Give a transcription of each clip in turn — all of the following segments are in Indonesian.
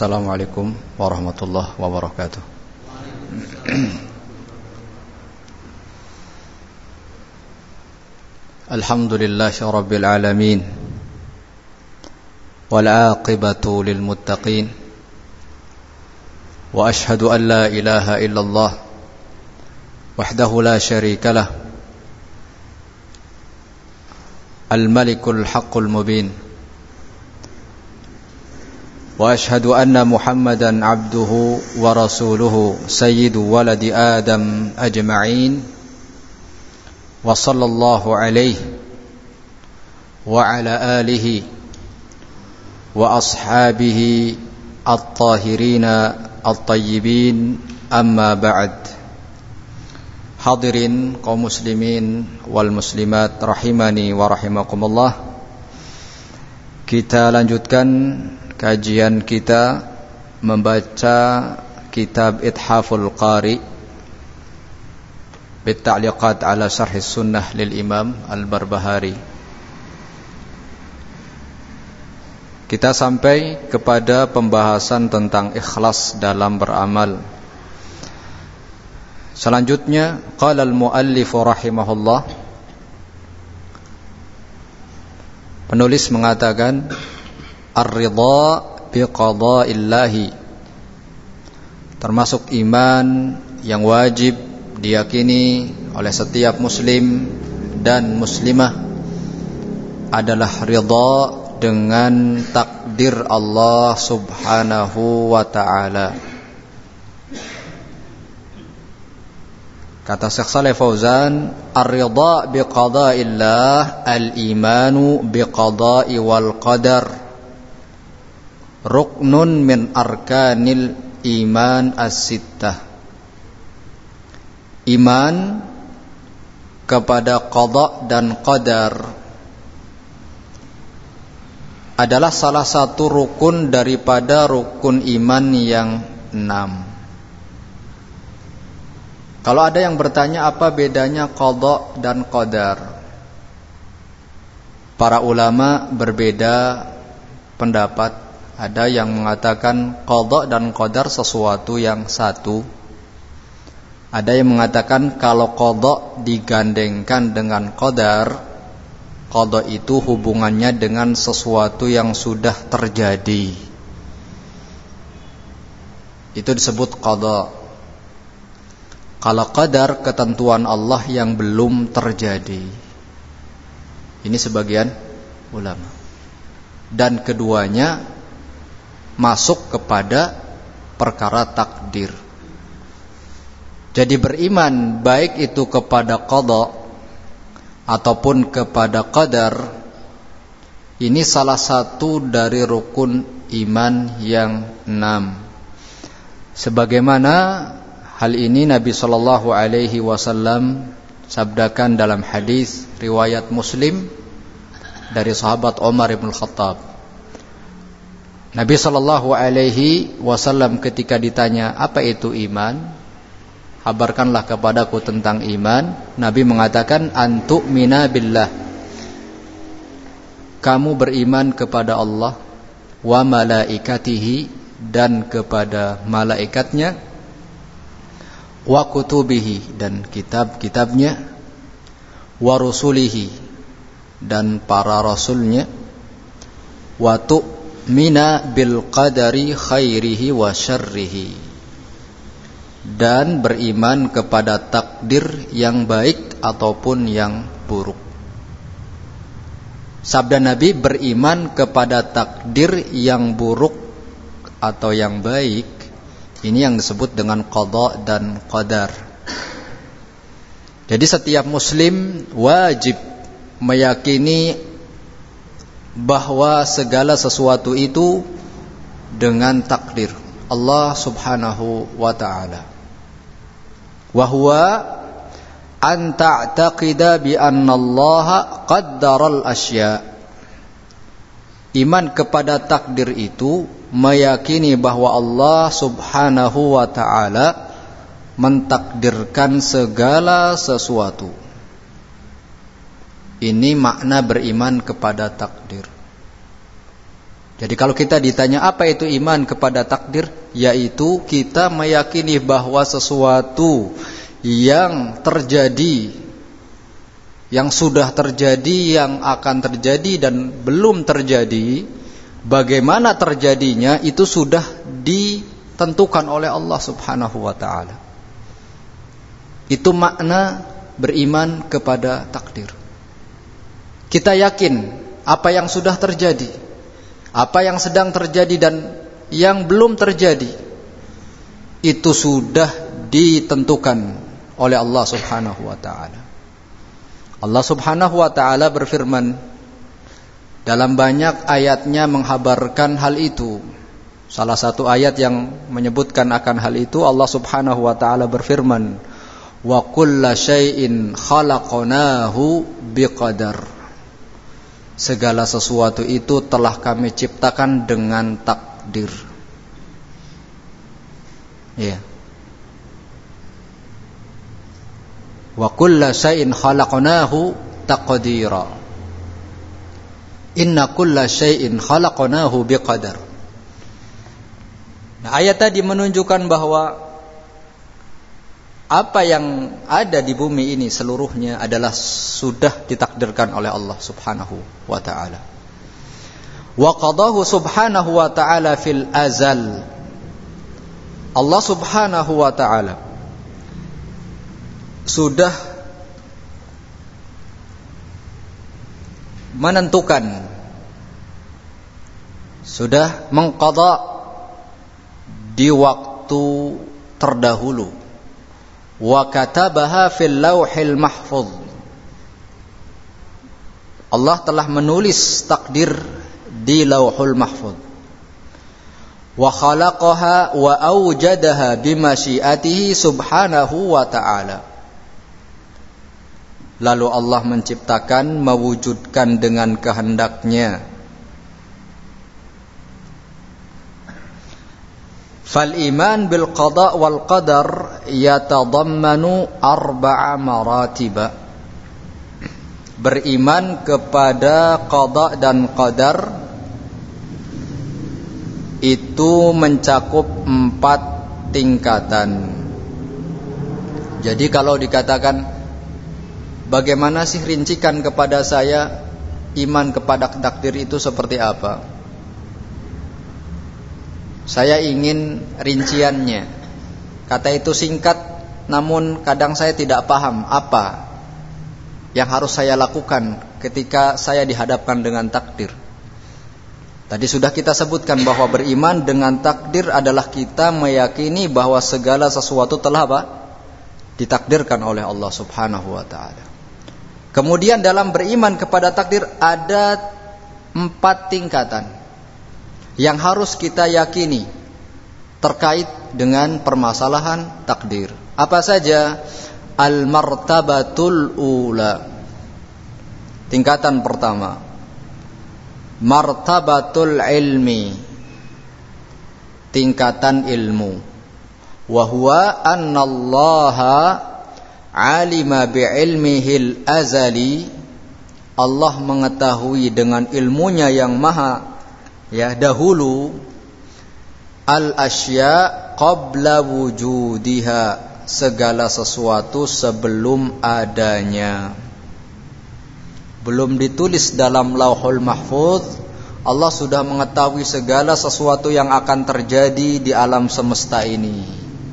Assalamualaikum warahmatullahi wabarakatuh. Alhamdulillahi rabbil alamin, wal aqibatu lil muttaqin, wa ashhadu an la ilaha illallah wahdahu la syarika lah, al malikul haqqul mubin, wa ashhadu anna Muhammadan abduhu wa rasuluhu sayyidu waladi Adam ajma'in, wa sallallahu alaihi wa ala alihi wa ashabihi at-tahirina at-tayyibin, amma ba'd. Hadirin kaum muslimin wal muslimat rahimani wa rahimakumullah. Kita lanjutkan kajian kita membaca kitab Ithaful Qari Bitta'liqat ala Syarhis Sunnah lil Imam Al-Barbahari. Kita sampai kepada pembahasan tentang ikhlas dalam beramal. Selanjutnya qala al-muallif rahimahullah, penulis mengatakan ar-ridha biqada'illahi, termasuk iman yang wajib diyakini oleh setiap muslim dan muslimah adalah ridha dengan takdir Allah subhanahu wa ta'ala. Kata Syekh Shalih Fauzan, ar-ridha biqada'illah al-imanu biqada'i wal qadar ruknun min arkanil iman as-sittah. Iman kepada qada dan qadar adalah salah satu rukun daripada rukun iman yang 6. Kalau ada yang bertanya apa bedanya qada dan qadar, para ulama berbeda pendapat. Ada yang mengatakan qada dan qadar sesuatu yang satu. Ada yang mengatakan kalau qada digandengkan dengan qadar, qada itu hubungannya dengan sesuatu yang sudah terjadi. Itu disebut qada. Kalau qadar, ketentuan Allah yang belum terjadi. Ini sebagian ulama. Dan keduanya masuk kepada perkara takdir. Jadi beriman baik itu kepada qada ataupun kepada qadar, ini salah satu dari rukun iman yang 6. Sebagaimana hal ini Nabi sallallahu alaihi wasallam sabdakan dalam hadis riwayat Muslim dari sahabat Umar bin Khattab. Nabi sallallahu alaihi wasallam ketika ditanya, "Apa itu iman?" "Habarkanlah kepadaku tentang iman." Nabi mengatakan, "Antu'mina billah." Kamu beriman kepada Allah, wa malaikatihi, dan kepada malaikatnya, wa kutubihi, dan kitab-kitabnya, wa rusulihi, dan para rasulnya, wa tu'mina bil qadari khairihi wa syarrihi, dan beriman kepada takdir yang baik ataupun yang buruk. Sabda Nabi, beriman kepada takdir yang buruk atau yang baik, ini yang disebut dengan qada dan qadar. Jadi setiap muslim wajib meyakini bahwa segala sesuatu itu dengan takdir Allah subhanahu wa ta'ala. Wa huwa an ta'taqida bi anna Allah qaddara al-asya'. Iman kepada takdir itu meyakini bahwa Allah subhanahu wa ta'ala mentakdirkan segala sesuatu. Ini makna beriman kepada takdir. Jadi kalau kita ditanya apa itu iman kepada takdir, yaitu kita meyakini bahwa sesuatu yang terjadi, yang sudah terjadi, yang akan terjadi dan belum terjadi, bagaimana terjadinya itu sudah ditentukan oleh Allah Subhanahu wa taala. Itu makna beriman kepada takdir. Kita yakin apa yang sudah terjadi, apa yang sedang terjadi dan yang belum terjadi, itu sudah ditentukan oleh Allah Subhanahu wa taala. Allah Subhanahu wa taala berfirman dalam banyak ayatnya menghabarkan hal itu. Salah satu ayat yang menyebutkan akan hal itu, Allah Subhanahu wa taala berfirman, "Wa kulla syai'in khalaqnahu biqadar." Segala sesuatu itu telah kami ciptakan dengan takdir. Ya. Wa kulla syai'in khalaqnahu taqdira. Inna kulla syai'in khalaqnahu biqadar. Nah, ayat tadi menunjukkan bahwa apa yang ada di bumi ini seluruhnya adalah sudah ditakdirkan oleh Allah Subhanahu wa taala. Wa qadahu subhanahu wa taala fil azal. Allah Subhanahu wa taala sudah menentukan, sudah mengqada di waktu terdahulu. Wa katabaha fil lauhil mahfuz. Allah telah menulis takdir di lauhul mahfuz. Wa khalaqaha wa awjadaha bimasyiatihi subhanahu wa ta'ala. Lalu Allah menciptakan, mewujudkan dengan kehendaknya. Fal iman bil qada wal qadar yatadammanu arba'a maratiba. Beriman kepada qada dan qadar itu mencakup 4 tingkatan. Jadi kalau dikatakan bagaimana sih rincikan kepada saya iman kepada takdir itu seperti apa? Saya ingin rinciannya. Kata itu singkat, namun kadang saya tidak paham apa yang harus saya lakukan ketika saya dihadapkan dengan takdir. Tadi sudah kita sebutkan bahwa beriman dengan takdir adalah kita meyakini bahwa segala sesuatu telah apa? Ditakdirkan oleh Allah Subhanahu wa taala. Kemudian dalam beriman kepada takdir ada 4 tingkatan yang harus kita yakini terkait dengan permasalahan takdir. Apa saja? Al-martabatul ula. Tingkatan pertama, martabatul ilmi, tingkatan ilmu. Wa huwa annallaha alima bi'ilmihil azali. Allah mengetahui dengan ilmunya yang maha dahulu, al-asya qabla wujudiha, segala sesuatu sebelum adanya. Belum ditulis dalam lauhul mahfuz, Allah sudah mengetahui segala sesuatu yang akan terjadi di alam semesta ini.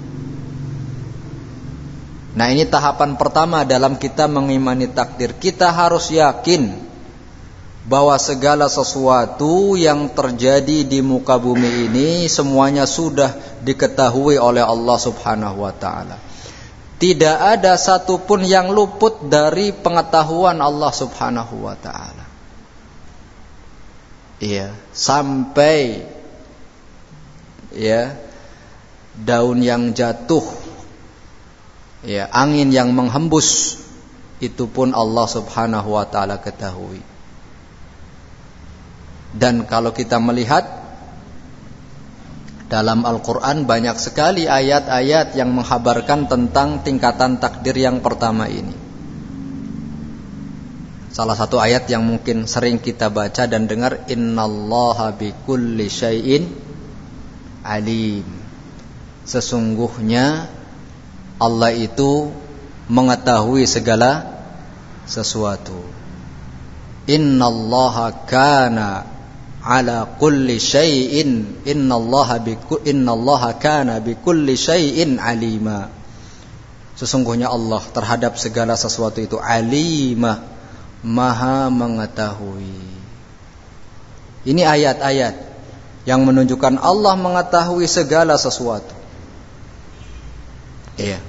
Nah, ini tahapan pertama dalam kita mengimani takdir. Kita harus yakin bahwa segala sesuatu yang terjadi di muka bumi ini semuanya sudah diketahui oleh Allah Subhanahu wa taala. Tidak ada satupun yang luput dari pengetahuan Allah Subhanahu wa taala. Iya, sampai daun yang jatuh, angin yang menghembus, itu pun Allah Subhanahu wa taala ketahui. Dan kalau kita melihat dalam Al-Quran banyak sekali ayat-ayat yang menghabarkan tentang tingkatan takdir yang pertama ini. Salah satu ayat yang mungkin sering kita baca dan dengar, innallaha bikulli syai'in alim. Sesungguhnya Allah itu mengetahui segala sesuatu. Innallaha kana ala kulli syai'in innallaha kana bikulli syai'in alima. Sesungguhnya Allah terhadap segala sesuatu itu alimah, Maha mengetahui. Ini ayat-ayat yang menunjukkan Allah mengetahui segala sesuatu. Iya.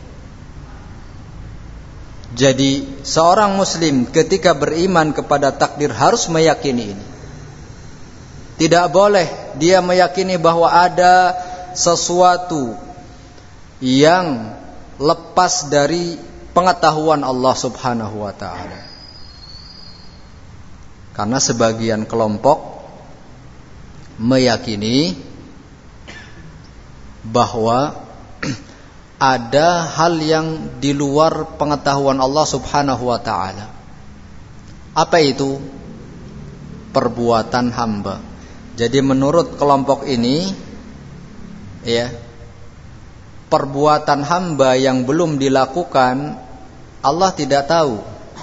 Jadi seorang muslim ketika beriman kepada takdir harus meyakini ini. Tidak boleh dia meyakini bahwa ada sesuatu yang lepas dari pengetahuan Allah Subhanahu wa ta'ala. Karena sebagian kelompok meyakini bahwa ada hal yang di luar pengetahuan Allah Subhanahu wa ta'ala. Apa itu? Perbuatan hamba. Jadi menurut kelompok ini, ya, perbuatan hamba yang belum dilakukan Allah tidak tahu.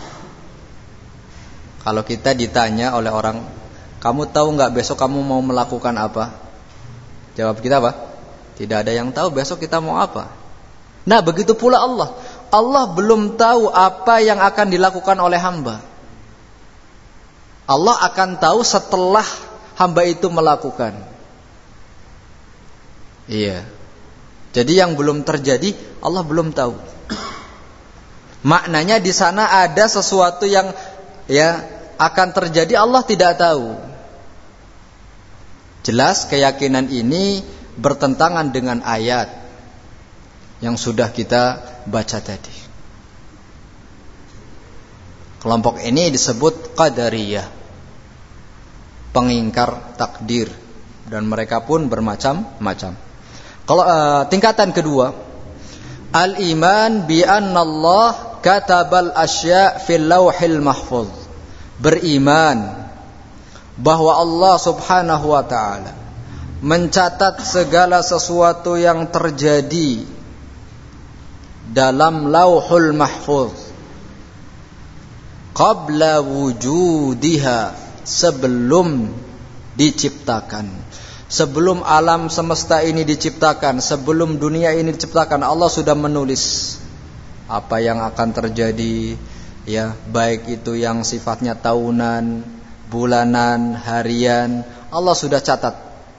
Kalau kita ditanya oleh orang, kamu tahu nggak besok kamu mau melakukan apa? Jawab kita apa? Tidak ada yang tahu besok kita mau apa. Nah begitu pula Allah. Allah belum tahu apa yang akan dilakukan oleh hamba. Allah akan tahu setelah hamba itu melakukan. Iya. Jadi yang belum terjadi Allah belum tahu. Maknanya di sana ada sesuatu yang akan terjadi Allah tidak tahu. Jelas keyakinan ini bertentangan dengan ayat yang sudah kita baca tadi. Kelompok ini disebut Qadariyah, pengingkar takdir, dan mereka pun bermacam-macam. Kalau tingkatan kedua, al-iman bi anna Allah katabal asya' fil lauhil mahfuz. Beriman bahwa Allah Subhanahu wa ta'ala mencatat segala sesuatu yang terjadi dalam lauhul mahfuz qabla wujudiha, sebelum diciptakan. Sebelum alam semesta ini diciptakan, sebelum dunia ini diciptakan, Allah sudah menulis apa yang akan terjadi, ya, baik itu yang sifatnya tahunan, bulanan, harian. Allah sudah catat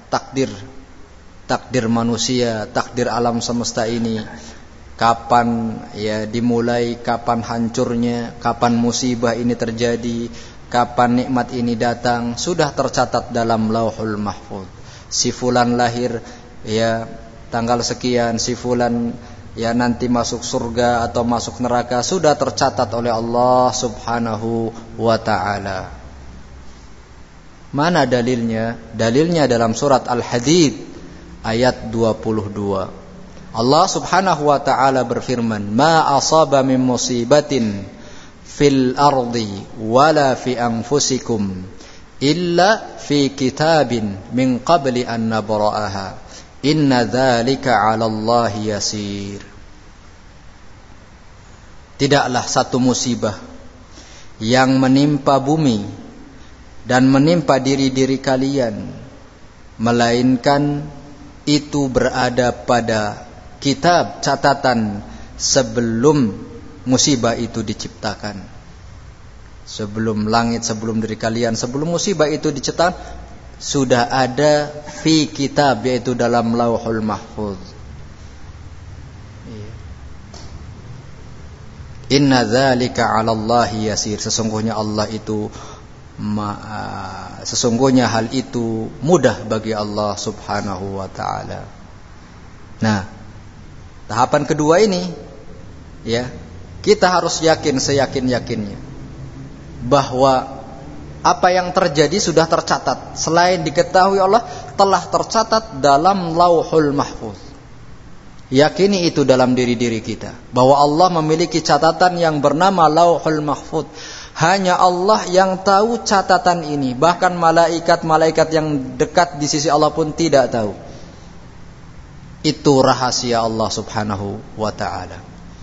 takdir manusia, takdir alam semesta ini. Kapan ya dimulai, kapan hancurnya, kapan musibah ini terjadi, kapan nikmat ini datang, sudah tercatat dalam Lauhul Mahfuz. Si fulan lahir ya tanggal sekian, si fulan ya nanti masuk surga atau masuk neraka, sudah tercatat oleh Allah Subhanahu wa ta'ala. Mana dalilnya? Dalilnya dalam surat Al-Hadid ayat 22. Allah Subhanahu wa ta'ala berfirman, "Ma asaba min musibatin fil ardi wala fi anfusikum illa fi kitabin min qabli an nabra'aha. Inna dzalika 'ala Allahi yasir." Tidaklah satu musibah yang menimpa bumi dan menimpa diri-diri kalian, melainkan itu berada pada kitab catatan sebelum musibah itu diciptakan. Sebelum langit, sebelum diri kalian, sebelum musibah itu diciptakan, sudah ada fi kitab, yaitu dalam Lauhul Mahfuz. Inna dzalika 'ala Allahi yasir. Sesungguhnya Allah itu sesungguhnya hal itu mudah bagi Allah Subhanahu wa ta'ala. Nah, tahapan kedua ini, ya, kita harus yakin seyakin-yakinnya bahwa apa yang terjadi sudah tercatat. Selain diketahui Allah, telah tercatat dalam Lauhul Mahfuz. Yakini itu dalam diri-diri kita, bahwa Allah memiliki catatan yang bernama Lauhul Mahfuz. Hanya Allah yang tahu catatan ini. Bahkan malaikat-malaikat yang dekat di sisi Allah pun tidak tahu. Itu rahasia Allah subhanahu wa ta'ala.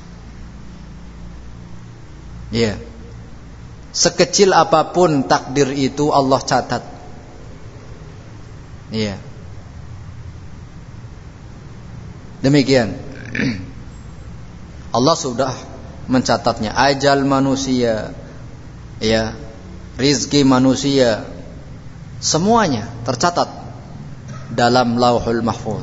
Ya. Sekecil apapun takdir itu Allah catat. Ya. Demikian. Allah sudah mencatatnya. Ajal manusia, ya, rizki manusia, semuanya tercatat dalam Lauhul Mahfuz.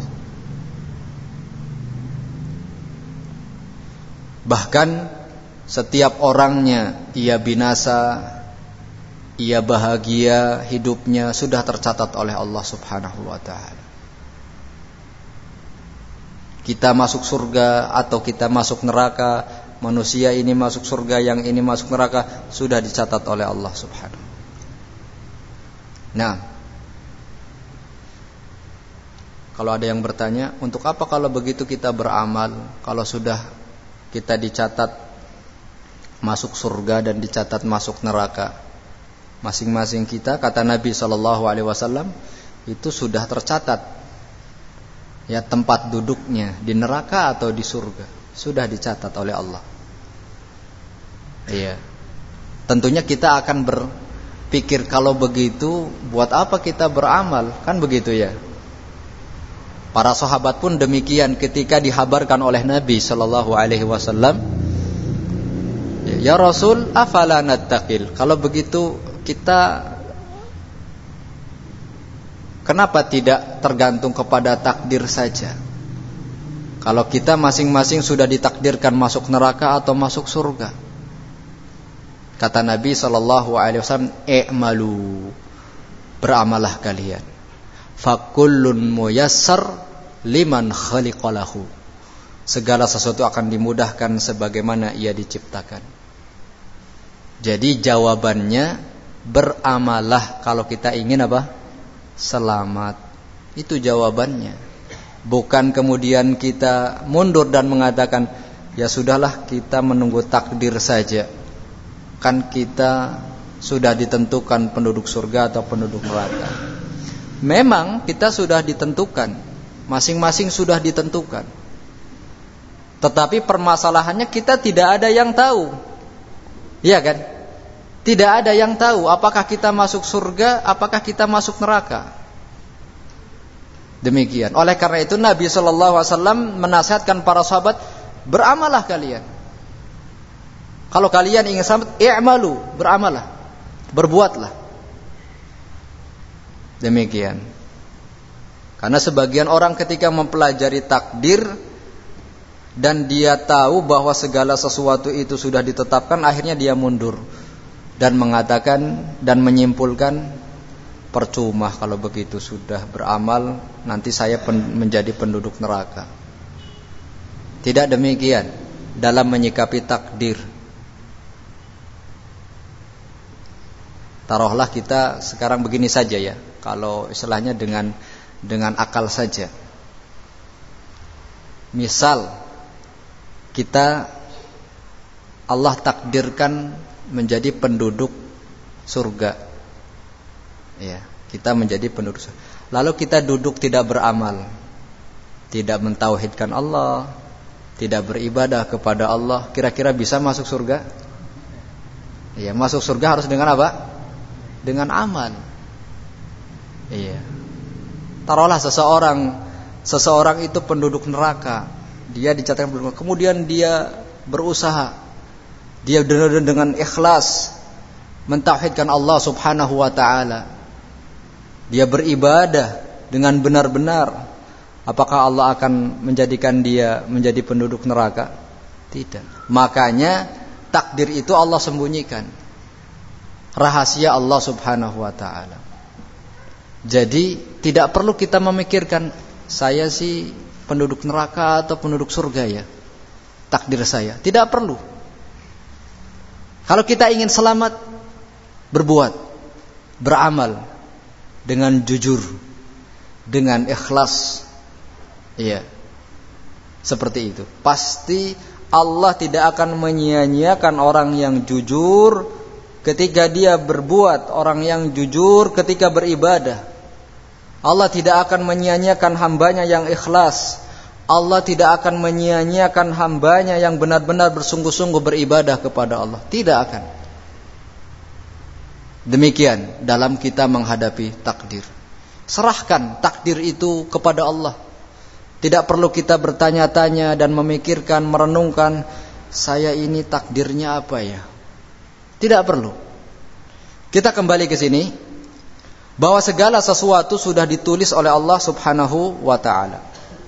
Bahkan setiap orangnya, ia binasa, ia bahagia, hidupnya sudah tercatat oleh Allah subhanahu wa ta'ala. Kita masuk surga atau kita masuk neraka, manusia ini masuk surga, yang ini masuk neraka, sudah dicatat oleh Allah subhanahu. Nah, kalau ada yang bertanya, untuk apa kalau begitu kita beramal, kalau sudah kita dicatat masuk surga dan dicatat masuk neraka? Masing-masing kita, kata Nabi SAW, itu sudah tercatat, ya, tempat duduknya di neraka atau di surga sudah dicatat oleh Allah. Iya. Tentunya kita akan berpikir, kalau begitu buat apa kita beramal? Kan begitu ya. Para sahabat pun demikian ketika dihabarkan oleh Nabi SAW, ya Rasul, afala nattaqil? Kalau begitu kita kenapa tidak tergantung kepada takdir saja? Kalau kita masing-masing sudah ditakdirkan masuk neraka atau masuk surga. Kata Nabi SAW, i'malu, beramalah kalian. Fakullun muyassar liman khaliqalahu. Segala sesuatu akan dimudahkan sebagaimana ia diciptakan. Jadi jawabannya, beramalah kalau kita ingin apa? Selamat. Itu jawabannya. Bukan kemudian kita mundur dan mengatakan, ya sudahlah, kita menunggu takdir saja. Kan kita sudah ditentukan penduduk surga atau penduduk neraka. Memang kita sudah ditentukan, masing-masing sudah ditentukan. Tetapi permasalahannya kita tidak ada yang tahu. Iya kan? Tidak ada yang tahu apakah kita masuk surga, apakah kita masuk neraka. Demikian. Oleh karena itu Nabi SAW menasihatkan para sahabat, beramalah kalian. Kalau kalian ingin selamat, i'malu, beramalah, berbuatlah. Demikian. Karena sebagian orang ketika mempelajari takdir dan dia tahu bahwa segala sesuatu itu sudah ditetapkan, akhirnya dia mundur dan mengatakan dan menyimpulkan, percuma kalau begitu, sudah beramal nanti saya menjadi penduduk neraka. Tidak demikian dalam menyikapi takdir. Taruhlah kita sekarang begini saja ya, kalau istilahnya dengan akal saja. Misal kita, Allah takdirkan menjadi penduduk surga, ya, kita menjadi penduduk surga. Lalu kita duduk tidak beramal, tidak mentauhidkan Allah, tidak beribadah kepada Allah, kira-kira bisa masuk surga? Ya, masuk surga harus dengan apa? Dengan amal. Iya. Taruhlah seseorang itu penduduk neraka, dia dicatatkan penduduk neraka, kemudian dia berusaha, dia dengan ikhlas mentauhidkan Allah subhanahu wa ta'ala, dia beribadah dengan benar-benar, apakah Allah akan menjadikan dia menjadi penduduk neraka? Tidak. Makanya takdir itu Allah sembunyikan, rahasia Allah subhanahu wa ta'ala. Jadi tidak perlu kita memikirkan, saya sih penduduk neraka atau penduduk surga ya, takdir saya. Tidak perlu. Kalau kita ingin selamat, berbuat, beramal dengan jujur, dengan ikhlas, iya, seperti itu. Pasti Allah tidak akan menyia-nyiakan orang yang jujur ketika dia berbuat, orang yang jujur ketika beribadah. Allah tidak akan menyia-nyiakan hambanya yang ikhlas. Allah tidak akan menyia-nyiakan hambanya yang benar-benar bersungguh-sungguh beribadah kepada Allah. Tidak akan. Demikian dalam kita menghadapi takdir. Serahkan takdir itu kepada Allah. Tidak perlu kita bertanya-tanya dan memikirkan, merenungkan, saya ini takdirnya apa ya? Tidak perlu. Kita kembali ke sini, bahwa segala sesuatu sudah ditulis oleh Allah Subhanahu wa ta'ala.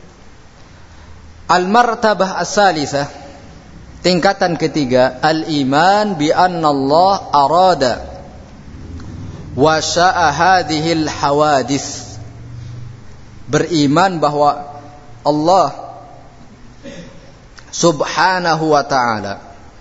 Al-martabah as-salisah, tingkatan ketiga, al-iman bi anna Allah arada wa sya'a hadhil hawadith. Beriman bahwa Allah Subhanahu wa ta'ala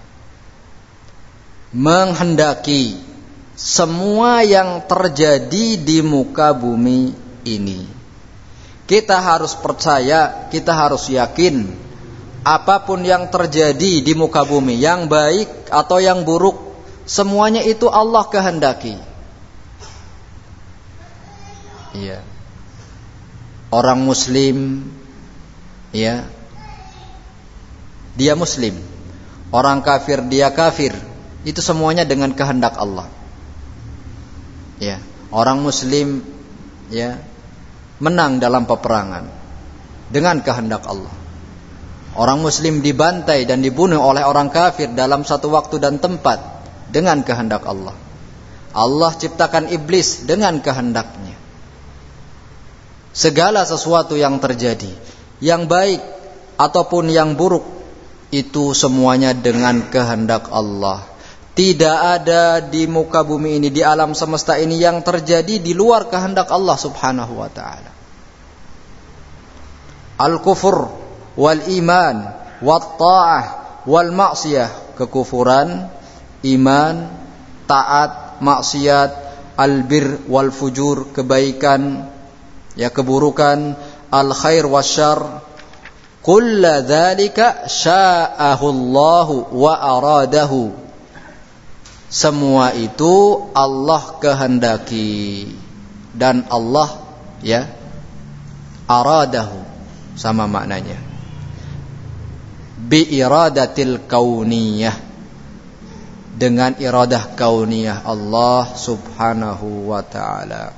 menghendaki semua yang terjadi di muka bumi ini. Kita harus percaya, kita harus yakin, apapun yang terjadi di muka bumi, yang baik atau yang buruk, semuanya itu Allah kehendaki. Iya. Orang muslim, ya, dia muslim. Orang kafir, dia kafir. Itu semuanya dengan kehendak Allah. Ya, orang muslim, ya, menang dalam peperangan dengan kehendak Allah. Orang muslim dibantai dan dibunuh oleh orang kafir dalam satu waktu dan tempat dengan kehendak Allah. Allah ciptakan iblis dengan kehendaknya. Segala sesuatu yang terjadi, yang baik ataupun yang buruk, itu semuanya dengan kehendak Allah. Tidak ada di muka bumi ini, di alam semesta ini, yang terjadi di luar kehendak Allah Subhanahu wa ta'ala. Al-kufur wal iman wat ta'ah wal ma'siyah, kekufuran, iman, taat, maksiat, albir wal fujur, kebaikan, ya, keburukan, al khair wasyarr, kulla dzalika sya'ahu Allahu wa aradahu. Semua itu Allah kehendaki dan Allah, ya, aradahu, sama maknanya, bi iradatil kauniyah, dengan iradah kauniyah Allah Subhanahu wa ta'ala.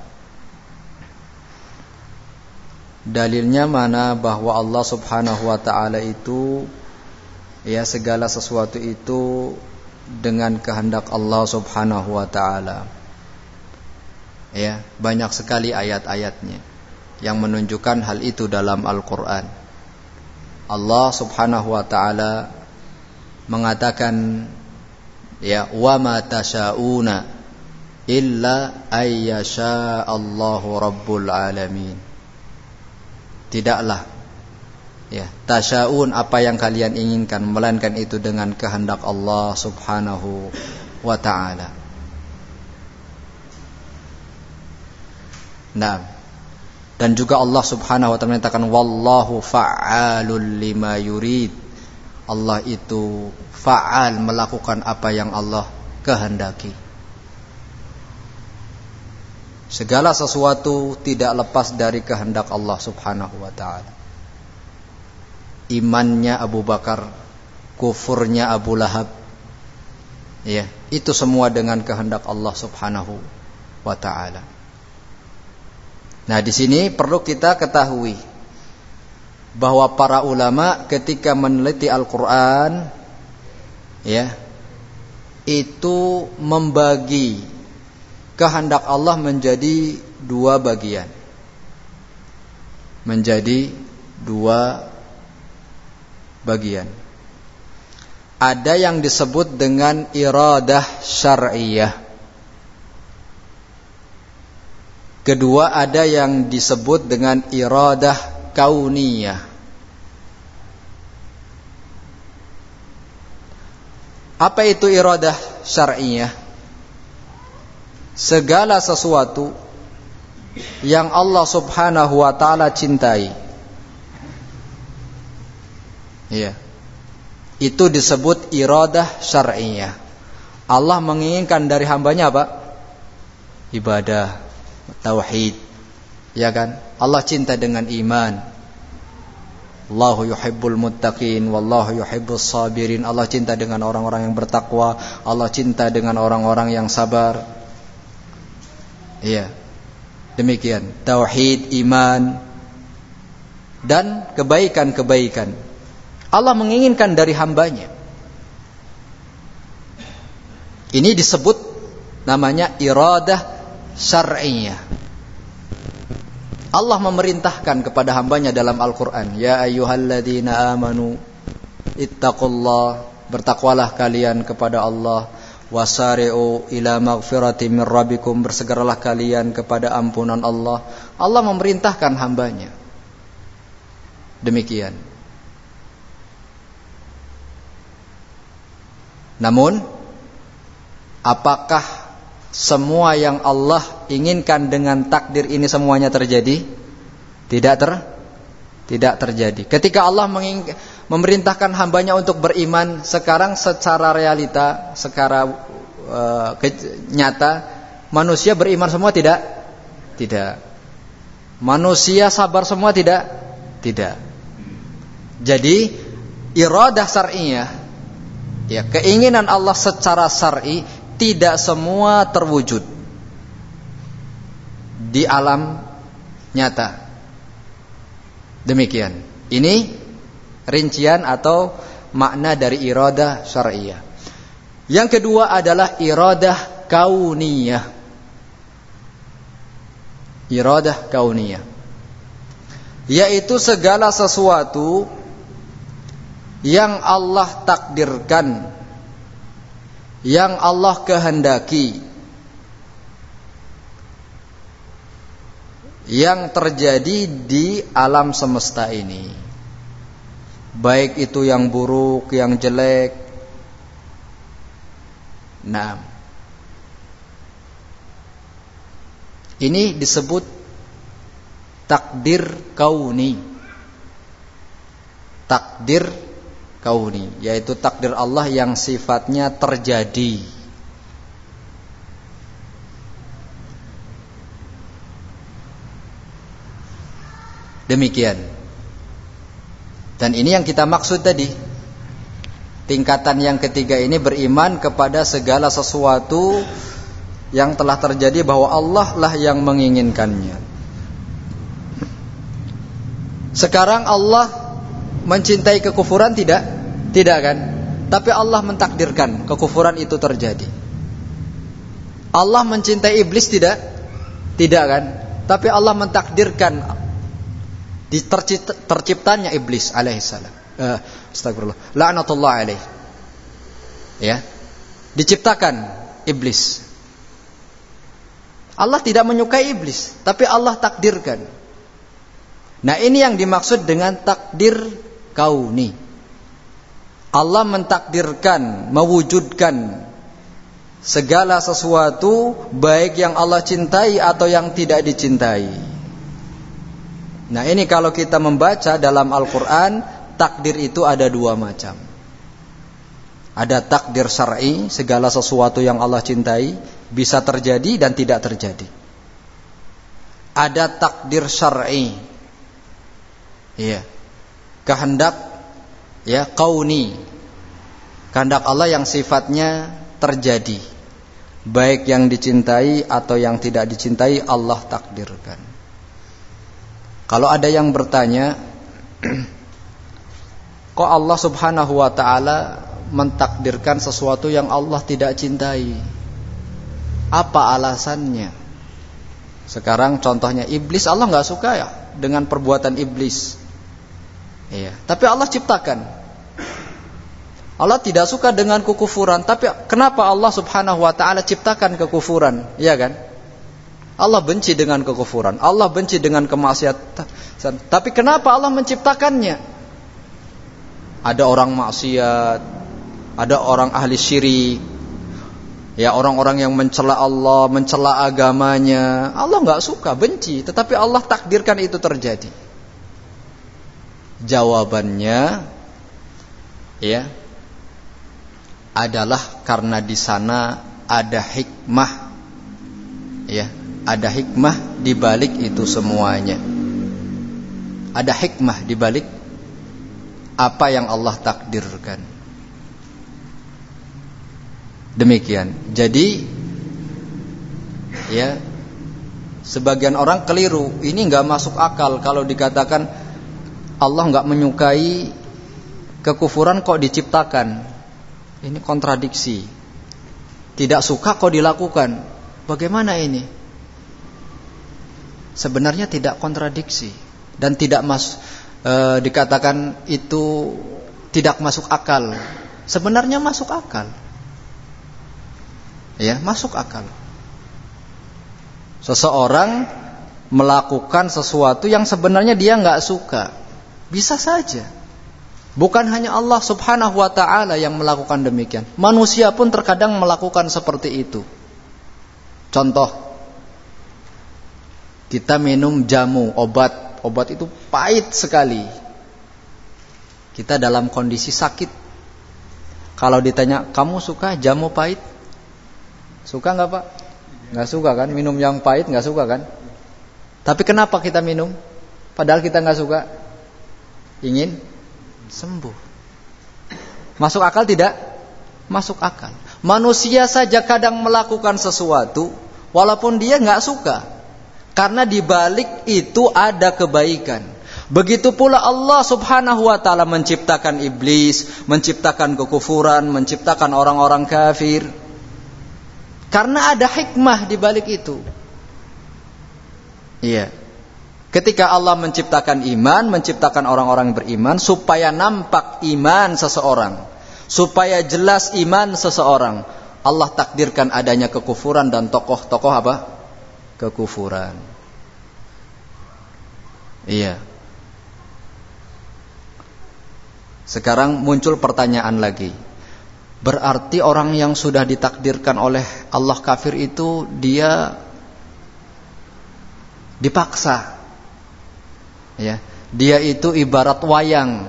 Dalilnya mana bahwa Allah Subhanahu wa ta'ala itu, ya, segala sesuatu itu dengan kehendak Allah Subhanahu wa ta'ala. Ya, banyak sekali ayat-ayatnya yang menunjukkan hal itu dalam Al-Quran. Allah Subhanahu wa ta'ala mengatakan, ya, wa ma tasha'una illa ayyasha Allahu rabbul alamin. Tidaklah, ya, tasya'un, apa yang kalian inginkan, melainkan itu dengan kehendak Allah Subhanahu wa ta'ala. Nah, dan juga Allah Subhanahu wa ta'ala menyatakan wallahu fa'alul lima yurid. Allah itu fa'al, melakukan apa yang Allah kehendaki. Segala sesuatu tidak lepas dari kehendak Allah Subhanahu wa ta'ala. Imannya Abu Bakar, kufurnya Abu Lahab, ya, itu semua dengan kehendak Allah Subhanahu wa ta'ala. Nah, di sini perlu kita ketahui bahwa para ulama ketika meneliti Al-Quran, ya, itu membagi kehendak Allah menjadi dua bagian. Menjadi dua bagian. Ada yang disebut dengan iradah syar'iyah. Kedua, ada yang disebut dengan iradah kauniyah. Apa itu iradah syar'iyah? Segala sesuatu yang Allah Subhanahu wa ta'ala cintai, ya, itu disebut iradah syar'iyah. Allah menginginkan dari hambanya apa? Ibadah, tauhid. Ya kan? Allah cinta dengan iman. Allahu yuhibbul muttaqin wallahu yuhibbus sabirin. Allah cinta dengan orang-orang yang bertakwa, Allah cinta dengan orang-orang yang sabar. Iya. Demikian, tauhid, iman dan kebaikan-kebaikan. Allah menginginkan dari hambanya. Ini disebut namanya iradah syar'iyyah. Allah memerintahkan kepada hambanya dalam Al-Quran, ya ayyuhalladzina amanu ittaqullah, bertakwalah kalian kepada Allah, wasari'u ila maghfiratin min rabbikum, bersegeralah kalian kepada ampunan Allah. Allah memerintahkan hambanya demikian. Namun apakah semua yang Allah inginkan dengan takdir ini semuanya terjadi? Tidak terjadi. Ketika Allah memerintahkan hambanya untuk beriman, sekarang secara realita, secara nyata, manusia beriman semua tidak? Tidak. Manusia sabar semua tidak? Tidak. Jadi iradah syar'iyyah, ya, keinginan Allah secara syar'i tidak semua terwujud di alam nyata. Demikian. Ini rincian atau makna dari iradah syar'iyyah. Yang kedua adalah iradah kauniyah. Iradah kauniyah, yaitu segala sesuatu yang Allah takdirkan, yang Allah kehendaki, yang terjadi di alam semesta ini, baik itu yang buruk, yang jelek. Nah, ini disebut takdir kauni. Takdir kauni, yaitu takdir Allah yang sifatnya terjadi. Demikian. Dan ini yang kita maksud tadi. Tingkatan yang ketiga ini beriman kepada segala sesuatu yang telah terjadi, bahwa Allah lah yang menginginkannya. Sekarang Allah mencintai kekufuran tidak? Tidak kan? Tapi Allah mentakdirkan kekufuran itu terjadi. Allah mencintai iblis tidak? Tidak kan? Tapi Allah mentakdirkan terciptanya iblis alaihissalam. Astagfirullah. La'natullah alaih. Ya. Diciptakan iblis. Allah tidak menyukai iblis, tapi Allah takdirkan. Nah, ini yang dimaksud dengan takdir kauni. Allah mentakdirkan, mewujudkan segala sesuatu, baik yang Allah cintai atau yang tidak dicintai. Nah, ini kalau kita membaca dalam Al-Quran, takdir itu ada dua macam. Ada takdir syar'i, segala sesuatu yang Allah cintai bisa terjadi dan tidak terjadi. Ada takdir syar'i, ya, kehendak, ya, kauni, kehendak Allah yang sifatnya terjadi, baik yang dicintai atau yang tidak dicintai, Allah takdirkan. Kalau ada yang bertanya, kok Allah subhanahu wa ta'ala mentakdirkan sesuatu yang Allah tidak cintai? Apa alasannya? Sekarang contohnya iblis, Allah gak suka ya dengan perbuatan iblis, iya. Tapi Allah ciptakan. Allah tidak suka dengan kekufuran, tapi kenapa Allah subhanahu wa ta'ala ciptakan kekufuran? Iya kan? Allah benci dengan kekufuran, Allah benci dengan kemaksiatan. Tapi kenapa Allah menciptakannya? Ada orang maksiat, ada orang ahli syirik, ya, orang-orang yang mencela Allah, mencela agamanya. Allah gak suka, benci, tetapi Allah takdirkan itu terjadi. Jawabannya, ya, adalah karena di sana ada hikmah, ya, ada hikmah di balik itu semuanya. Ada hikmah di balik apa yang Allah takdirkan. Demikian. Jadi, ya, sebagian orang keliru. Ini nggak masuk akal kalau dikatakan Allah nggak menyukai kekufuran kok diciptakan. Ini kontradiksi. Tidak suka kok dilakukan. Bagaimana ini? Sebenarnya tidak kontradiksi dan tidak dikatakan itu tidak masuk akal. Sebenarnya masuk akal. Ya, masuk akal. Seseorang melakukan sesuatu yang sebenarnya dia nggak suka, bisa saja. Bukan hanya Allah subhanahu wa ta'ala yang melakukan demikian. Manusia pun terkadang melakukan seperti itu. Contoh, kita minum jamu, obat. Obat itu pahit sekali. Kita dalam kondisi sakit. Kalau ditanya, kamu suka jamu pahit? Suka nggak Pak? Nggak suka kan? Minum yang pahit nggak suka kan? Tapi kenapa kita minum? Padahal kita nggak suka. Ingin sembuh. Masuk akal tidak? Masuk akal. Manusia saja kadang melakukan sesuatu walaupun dia nggak suka, karena di balik itu ada kebaikan. Begitu pula Allah subhanahu wa ta'ala menciptakan iblis, menciptakan kekufuran, menciptakan orang-orang kafir, karena ada hikmah di balik itu. Iya. Ketika Allah menciptakan iman, menciptakan orang-orang yang beriman, supaya nampak iman seseorang, supaya jelas iman seseorang, Allah takdirkan adanya kekufuran dan tokoh-tokoh apa? Kekufuran. Iya. Sekarang muncul pertanyaan lagi. Berarti orang yang sudah ditakdirkan oleh Allah kafir itu dia dipaksa. Ya, dia itu ibarat wayang.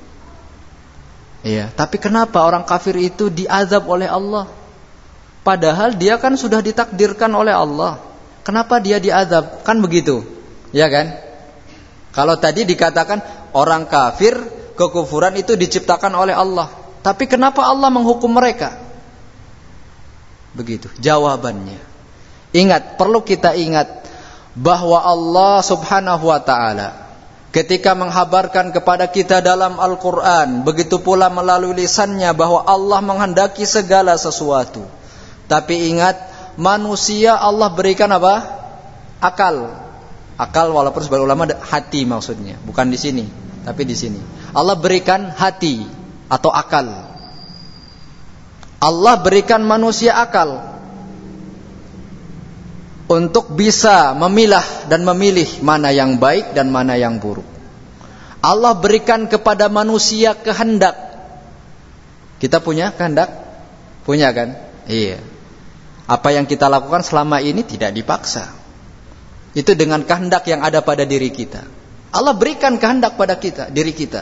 Ya, tapi kenapa orang kafir itu diazab oleh Allah? Padahal dia kan sudah ditakdirkan oleh Allah. Kenapa dia diazab? Kan begitu. Ya kan? Kalau tadi dikatakan orang kafir, kekufuran itu diciptakan oleh Allah. Tapi kenapa Allah menghukum mereka? Begitu jawabannya. Ingat, perlu kita ingat bahwa Allah subhanahu wa ta'ala ketika menghabarkan kepada kita dalam Al-Quran, begitu pula melalui lisannya, bahwa Allah menghendaki segala sesuatu. Tapi ingat, manusia Allah berikan apa? Akal. Akal walaupun sebagian ulama hati maksudnya, bukan di sini, tapi di sini. Allah berikan hati atau akal. Allah berikan manusia akal untuk bisa memilah dan memilih mana yang baik dan mana yang buruk. Allah berikan kepada manusia kehendak. Kita punya kehendak? Punya kan? Iya. Apa yang kita lakukan selama ini tidak dipaksa. Itu dengan kehendak yang ada pada diri kita. Allah berikan kehendak pada kita, diri kita.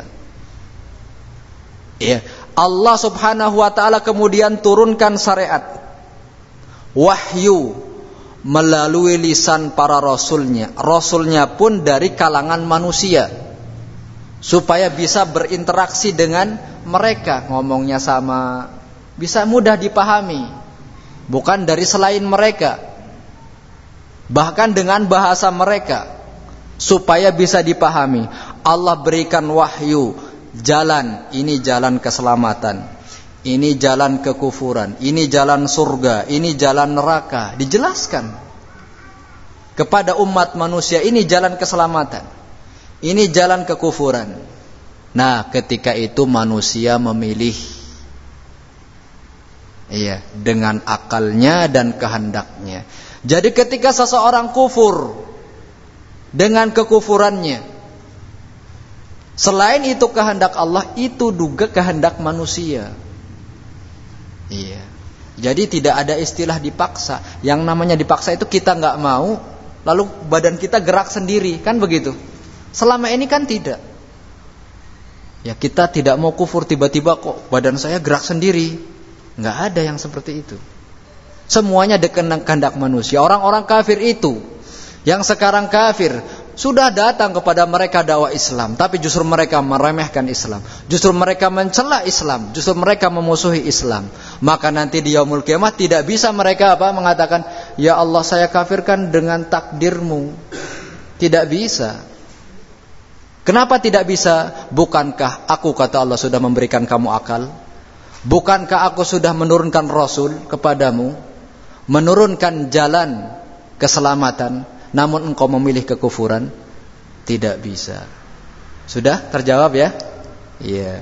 Iya. Allah subhanahu wa ta'ala kemudian turunkan syariat, wahyu, melalui lisan para rasulnya. Rasulnya pun dari kalangan manusia, supaya bisa berinteraksi dengan mereka, ngomongnya sama, bisa mudah dipahami, bukan dari selain mereka, bahkan dengan bahasa mereka, supaya bisa dipahami. Allah berikan wahyu, jalan, ini jalan keselamatan, ini jalan kekufuran, ini jalan surga, ini jalan neraka. Dijelaskan kepada umat manusia, ini jalan keselamatan, ini jalan kekufuran. Nah, ketika itu manusia memilih, iya, dengan akalnya dan kehendaknya. Jadi ketika seseorang kufur dengan kekufurannya, selain itu kehendak Allah, itu juga kehendak manusia. Iya. Jadi tidak ada istilah dipaksa. Yang namanya dipaksa itu kita nggak mau, lalu badan kita gerak sendiri, kan begitu. Selama ini kan tidak. Ya, kita tidak mau kufur, tiba-tiba kok badan saya gerak sendiri. Enggak ada yang seperti itu. Semuanya dengan kehendak manusia. Orang-orang kafir itu yang sekarang kafir sudah datang kepada mereka dakwah Islam, tapi justru mereka meremehkan Islam, justru mereka mencela Islam, justru mereka memusuhi Islam. Maka nanti di yaumul kiamah tidak bisa mereka mengatakan, ya Allah saya kafirkan dengan takdirmu. Tidak bisa. Kenapa tidak bisa? Bukankah aku, kata Allah, sudah memberikan kamu akal? Bukankah aku sudah menurunkan Rasul kepadamu, menurunkan jalan keselamatan, namun engkau memilih kekufuran? Tidak bisa. Sudah terjawab ya? Iya.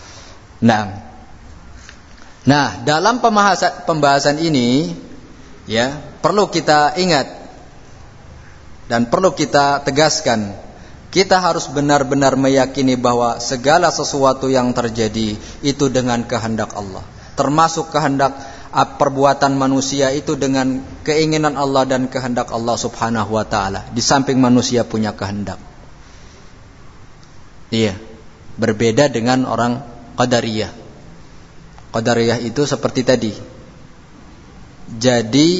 Nah, dalam pembahasan ini ya, perlu kita ingat dan perlu kita tegaskan, kita harus benar-benar meyakini bahwa segala sesuatu yang terjadi itu dengan kehendak Allah. Termasuk kehendak perbuatan manusia itu dengan keinginan Allah dan kehendak Allah Subhanahu wa taala. Di samping manusia punya kehendak. Iya. Berbeda dengan orang Qadariyah. Qadariyah itu seperti tadi. Jadi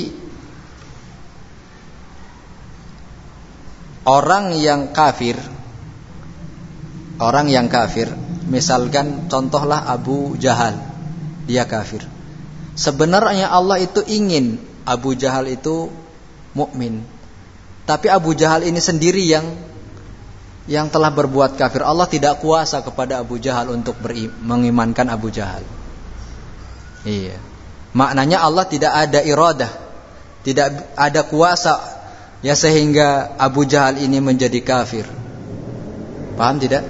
orang yang kafir, misalkan contohlah Abu Jahal, dia kafir. Sebenarnya Allah itu ingin Abu Jahal itu mukmin, tapi Abu Jahal ini sendiri yang telah berbuat kafir. Allah tidak kuasa kepada Abu Jahal untuk mengimankan Abu Jahal. Iya. Maknanya Allah tidak ada iradah, tidak ada kuasa ya sehingga Abu Jahal ini menjadi kafir. Paham tidak?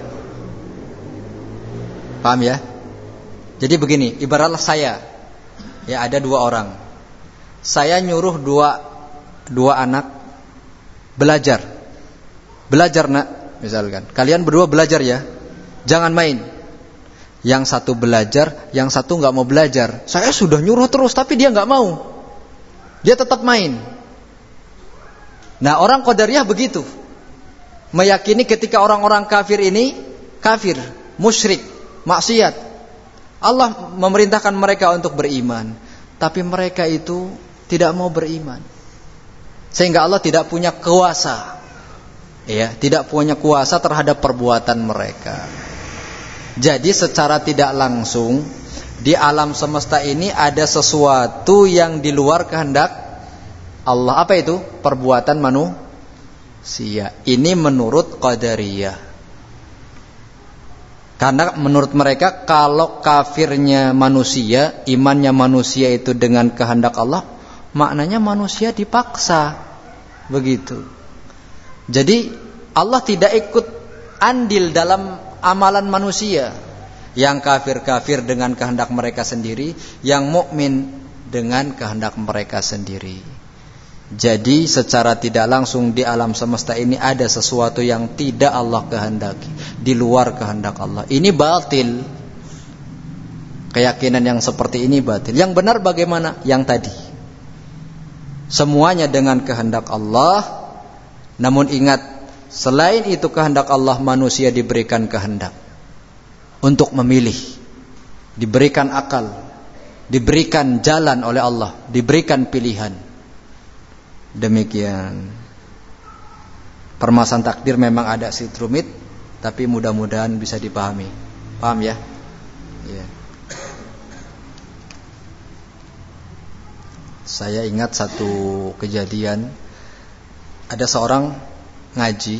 Paham ya? Jadi begini, ibaratlah saya, ya ada dua orang. Saya nyuruh dua anak belajar nak, misalkan. Kalian berdua belajar ya, jangan main. Yang satu belajar, yang satu nggak mau belajar. Saya sudah nyuruh terus, tapi dia nggak mau. Dia tetap main. Nah, orang Qadariyah begitu, meyakini ketika orang-orang kafir ini kafir, musyrik, maksiat, Allah memerintahkan mereka untuk beriman, tapi mereka itu tidak mau beriman, sehingga Allah tidak punya kuasa, ya, tidak punya kuasa terhadap perbuatan mereka. Jadi secara tidak langsung di alam semesta ini ada sesuatu yang di luar kehendak Allah. Apa itu? Perbuatan manusia. Ini menurut Qadariyah. Karena menurut mereka kalau kafirnya manusia, imannya manusia itu dengan kehendak Allah, maknanya manusia dipaksa. Begitu. Jadi Allah tidak ikut andil dalam amalan manusia. Yang kafir dengan kehendak mereka sendiri, yang mukmin dengan kehendak mereka sendiri. Jadi secara tidak langsung di alam semesta ini ada sesuatu yang tidak Allah kehendaki, di luar kehendak Allah. Ini batil. Keyakinan yang seperti ini batil. Yang benar bagaimana? Yang tadi. Semuanya dengan kehendak Allah. Namun ingat, selain itu kehendak Allah, manusia diberikan kehendak untuk memilih, diberikan akal, diberikan jalan oleh Allah, diberikan pilihan. Demikian. Permasalahan takdir memang ada sedikit rumit, tapi mudah-mudahan bisa dipahami. Paham ya? Iya. Saya ingat satu kejadian. Ada seorang ngaji,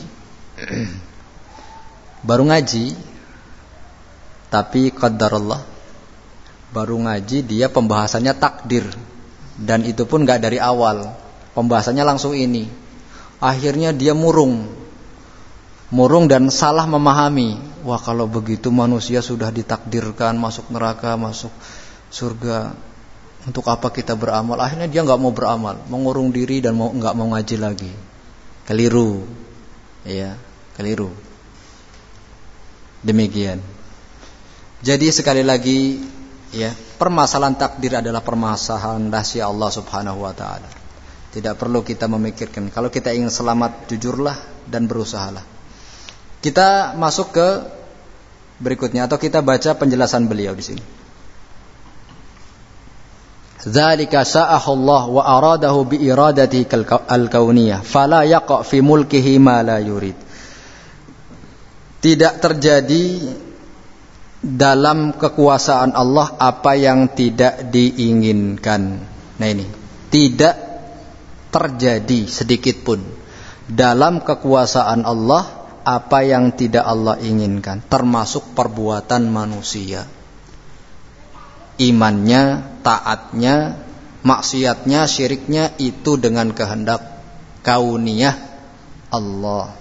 baru ngaji, tapi qadarullah, baru ngaji dia pembahasannya takdir, dan itu pun gak dari awal, pembahasannya langsung ini. Akhirnya dia murung dan salah memahami. Wah, kalau begitu manusia sudah ditakdirkan masuk neraka, masuk surga, untuk apa kita beramal? Akhirnya dia gak mau beramal, mengurung diri dan gak mau ngaji lagi. Keliru, ya, keliru. Demikian. Jadi sekali lagi, ya, permasalahan takdir adalah permasalahan rahasia Allah Subhanahu wa taala. Tidak perlu kita memikirkan. Kalau kita ingin selamat, jujurlah dan berusahalah. Kita masuk ke berikutnya, atau kita baca penjelasan beliau di sini. dzalika sa'ahu Allah wa aradahu bi iradatihi al-kauniyah fala yaqa fi mulkihi ma la yurid. Tidak terjadi dalam kekuasaan Allah apa yang tidak diinginkan. Nah ini, tidak terjadi sedikit pun dalam kekuasaan Allah apa yang tidak Allah inginkan, termasuk perbuatan manusia. Imannya, taatnya, maksiatnya, syiriknya itu dengan kehendak kauniyah Allah.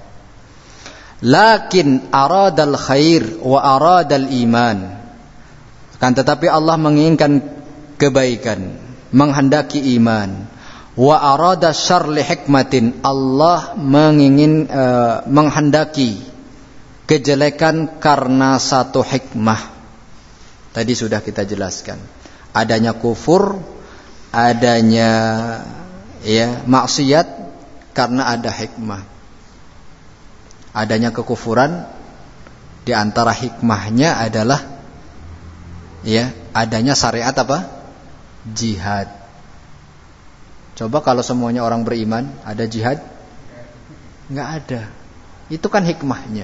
Lakin aradal khair wa aradal iman. Kan tetapi Allah menginginkan kebaikan, menghendaki iman. Wa arada syarr li hikmatin. Allah menghendaki kejelekan karena satu hikmah. Tadi sudah kita jelaskan. Adanya kufur, adanya maksiat karena ada hikmah. Adanya kekufuran di antara hikmahnya adalah adanya syariat apa? Jihad. Coba kalau semuanya orang beriman, ada jihad? Enggak ada. Itu kan hikmahnya.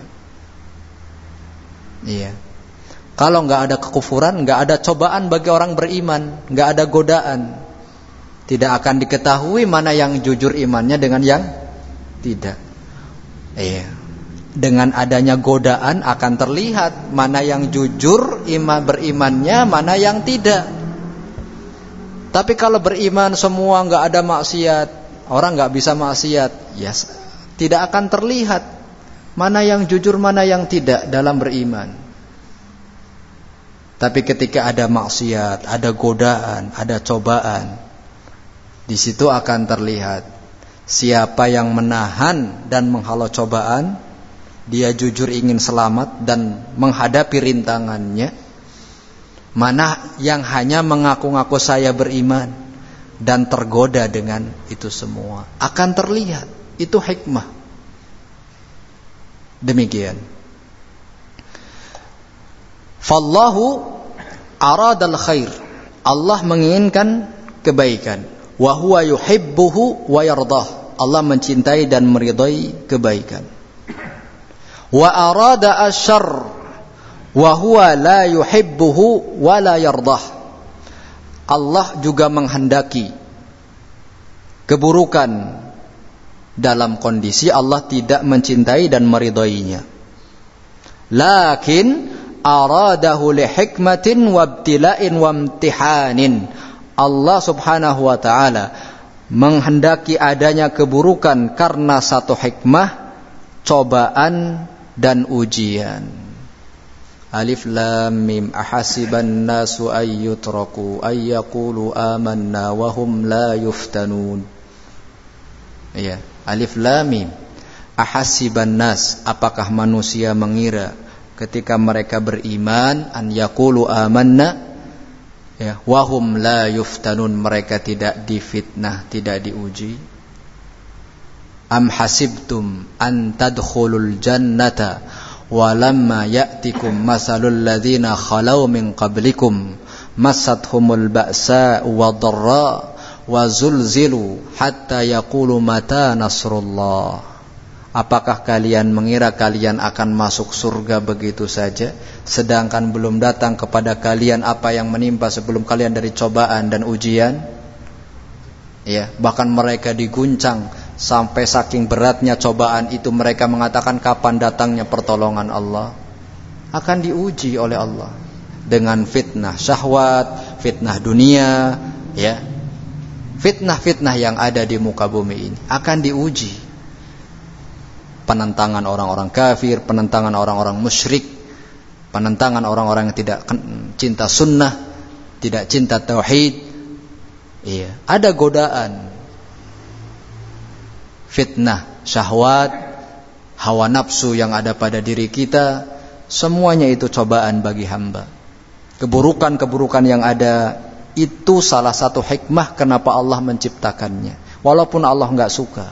Iya. Kalau enggak ada kekufuran, enggak ada cobaan bagi orang beriman, enggak ada godaan. Tidak akan diketahui mana yang jujur imannya dengan yang tidak. Iya. Dengan adanya godaan akan terlihat mana yang jujur berimannya, mana yang tidak. Tapi kalau beriman semua enggak ada maksiat, orang enggak bisa maksiat, tidak akan terlihat mana yang jujur, mana yang tidak dalam beriman. Tapi ketika ada maksiat, ada godaan, ada cobaan, di situ akan terlihat siapa yang menahan dan menghalau cobaan, dia jujur ingin selamat dan menghadapi rintangannya. Mana yang hanya mengaku-ngaku saya beriman dan tergoda dengan itu semua, akan terlihat. Itu hikmah. Demikian. Fallahu aradal khair. Allah menginginkan kebaikan. Wa huwa yuhibbuhu wa yardah. Allah mencintai dan meridai kebaikan. Wa arada asyarr wa huwa la yuhibbuhu wa la yardah. Allah juga menghendaki keburukan dalam kondisi Allah tidak mencintai dan meridainya. Lakin aradahu li hikmatin wa ibtila'in wa imtihanin. Allah Subhanahu wa taala menghendaki adanya keburukan karena satu hikmah, cobaan dan ujian. Alif lam mim ahasiban nasu ay yutraku ay yaqulu amanna wa hum la yuftanun. Ya, alif lam mim. Ahasiban nas, apakah manusia mengira ketika mereka beriman an yaqulu amanna, wa hum la yuftanun, mereka tidak difitnah, tidak diuji. Am hasibtum an tadkhulul jannata walamma ya'tikum masalul ladzina khalau min qablikum massathumul ba'sa wadh-dharra wa zulzilu hatta yaqulu mata nasrullah. Apakah kalian mengira kalian akan masuk surga begitu saja, sedangkan belum datang kepada kalian apa yang menimpa sebelum kalian dari cobaan dan ujian? Bahkan mereka diguncang sampai saking beratnya cobaan itu mereka mengatakan kapan datangnya pertolongan Allah. Akan diuji oleh Allah dengan fitnah syahwat, fitnah dunia, fitnah-fitnah yang ada di muka bumi ini akan diuji. Penentangan orang-orang kafir, penentangan orang-orang musyrik, penentangan orang-orang yang tidak cinta sunnah, tidak cinta tauhid. Ada godaan, fitnah, syahwat, hawa nafsu yang ada pada diri kita, semuanya itu cobaan bagi hamba. Keburukan-keburukan yang ada itu salah satu hikmah kenapa Allah menciptakannya, walaupun Allah enggak suka.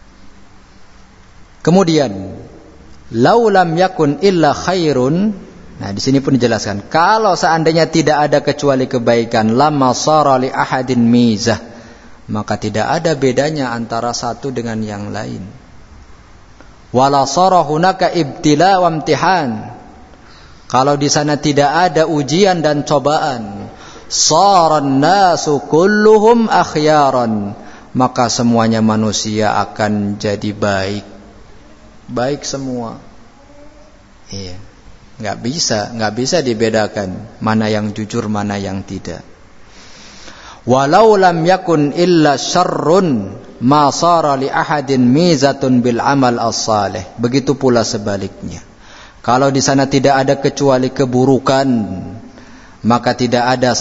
Kemudian, lau lam yakun illa khairun Nah, di sini pun dijelaskan, kalau seandainya tidak ada kecuali kebaikan, lamma sara li ahadin mizah, maka tidak ada bedanya antara satu dengan yang lain. Wala sara hunaka ibtila wa imtihan. Kalau di sana tidak ada ujian dan cobaan, saran nasu kulluhum akhyaran, maka semuanya manusia akan jadi baik. Baik semua. Iya. Enggak bisa dibedakan mana yang jujur, mana yang tidak. Walau lam yakun illa syarrun ma sara li ahadin mizatun bil amal as-salih. Begitu pula sebaliknya. Kalau di sana tidak ada kecuali keburukan, maka tidak ada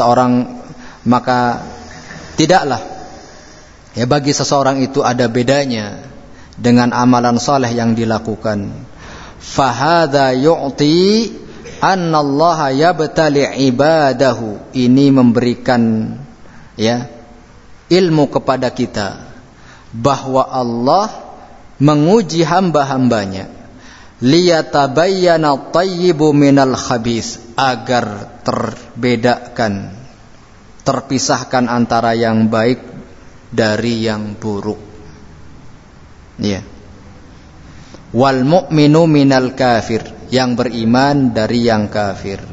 maka tidaklah ya bagi seseorang itu ada bedanya dengan amalan saleh yang dilakukan. Fahadha yu'ti annallaha yabtali ibadahu. Ini memberikan ya ilmu kepada kita bahwa Allah menguji hamba-hambanya liyatabayyana at-thayyibu minal khabith, agar terpisahkan antara yang baik dari yang buruk. Ya. Wal mu'minu minal kafir, yang beriman dari yang kafir.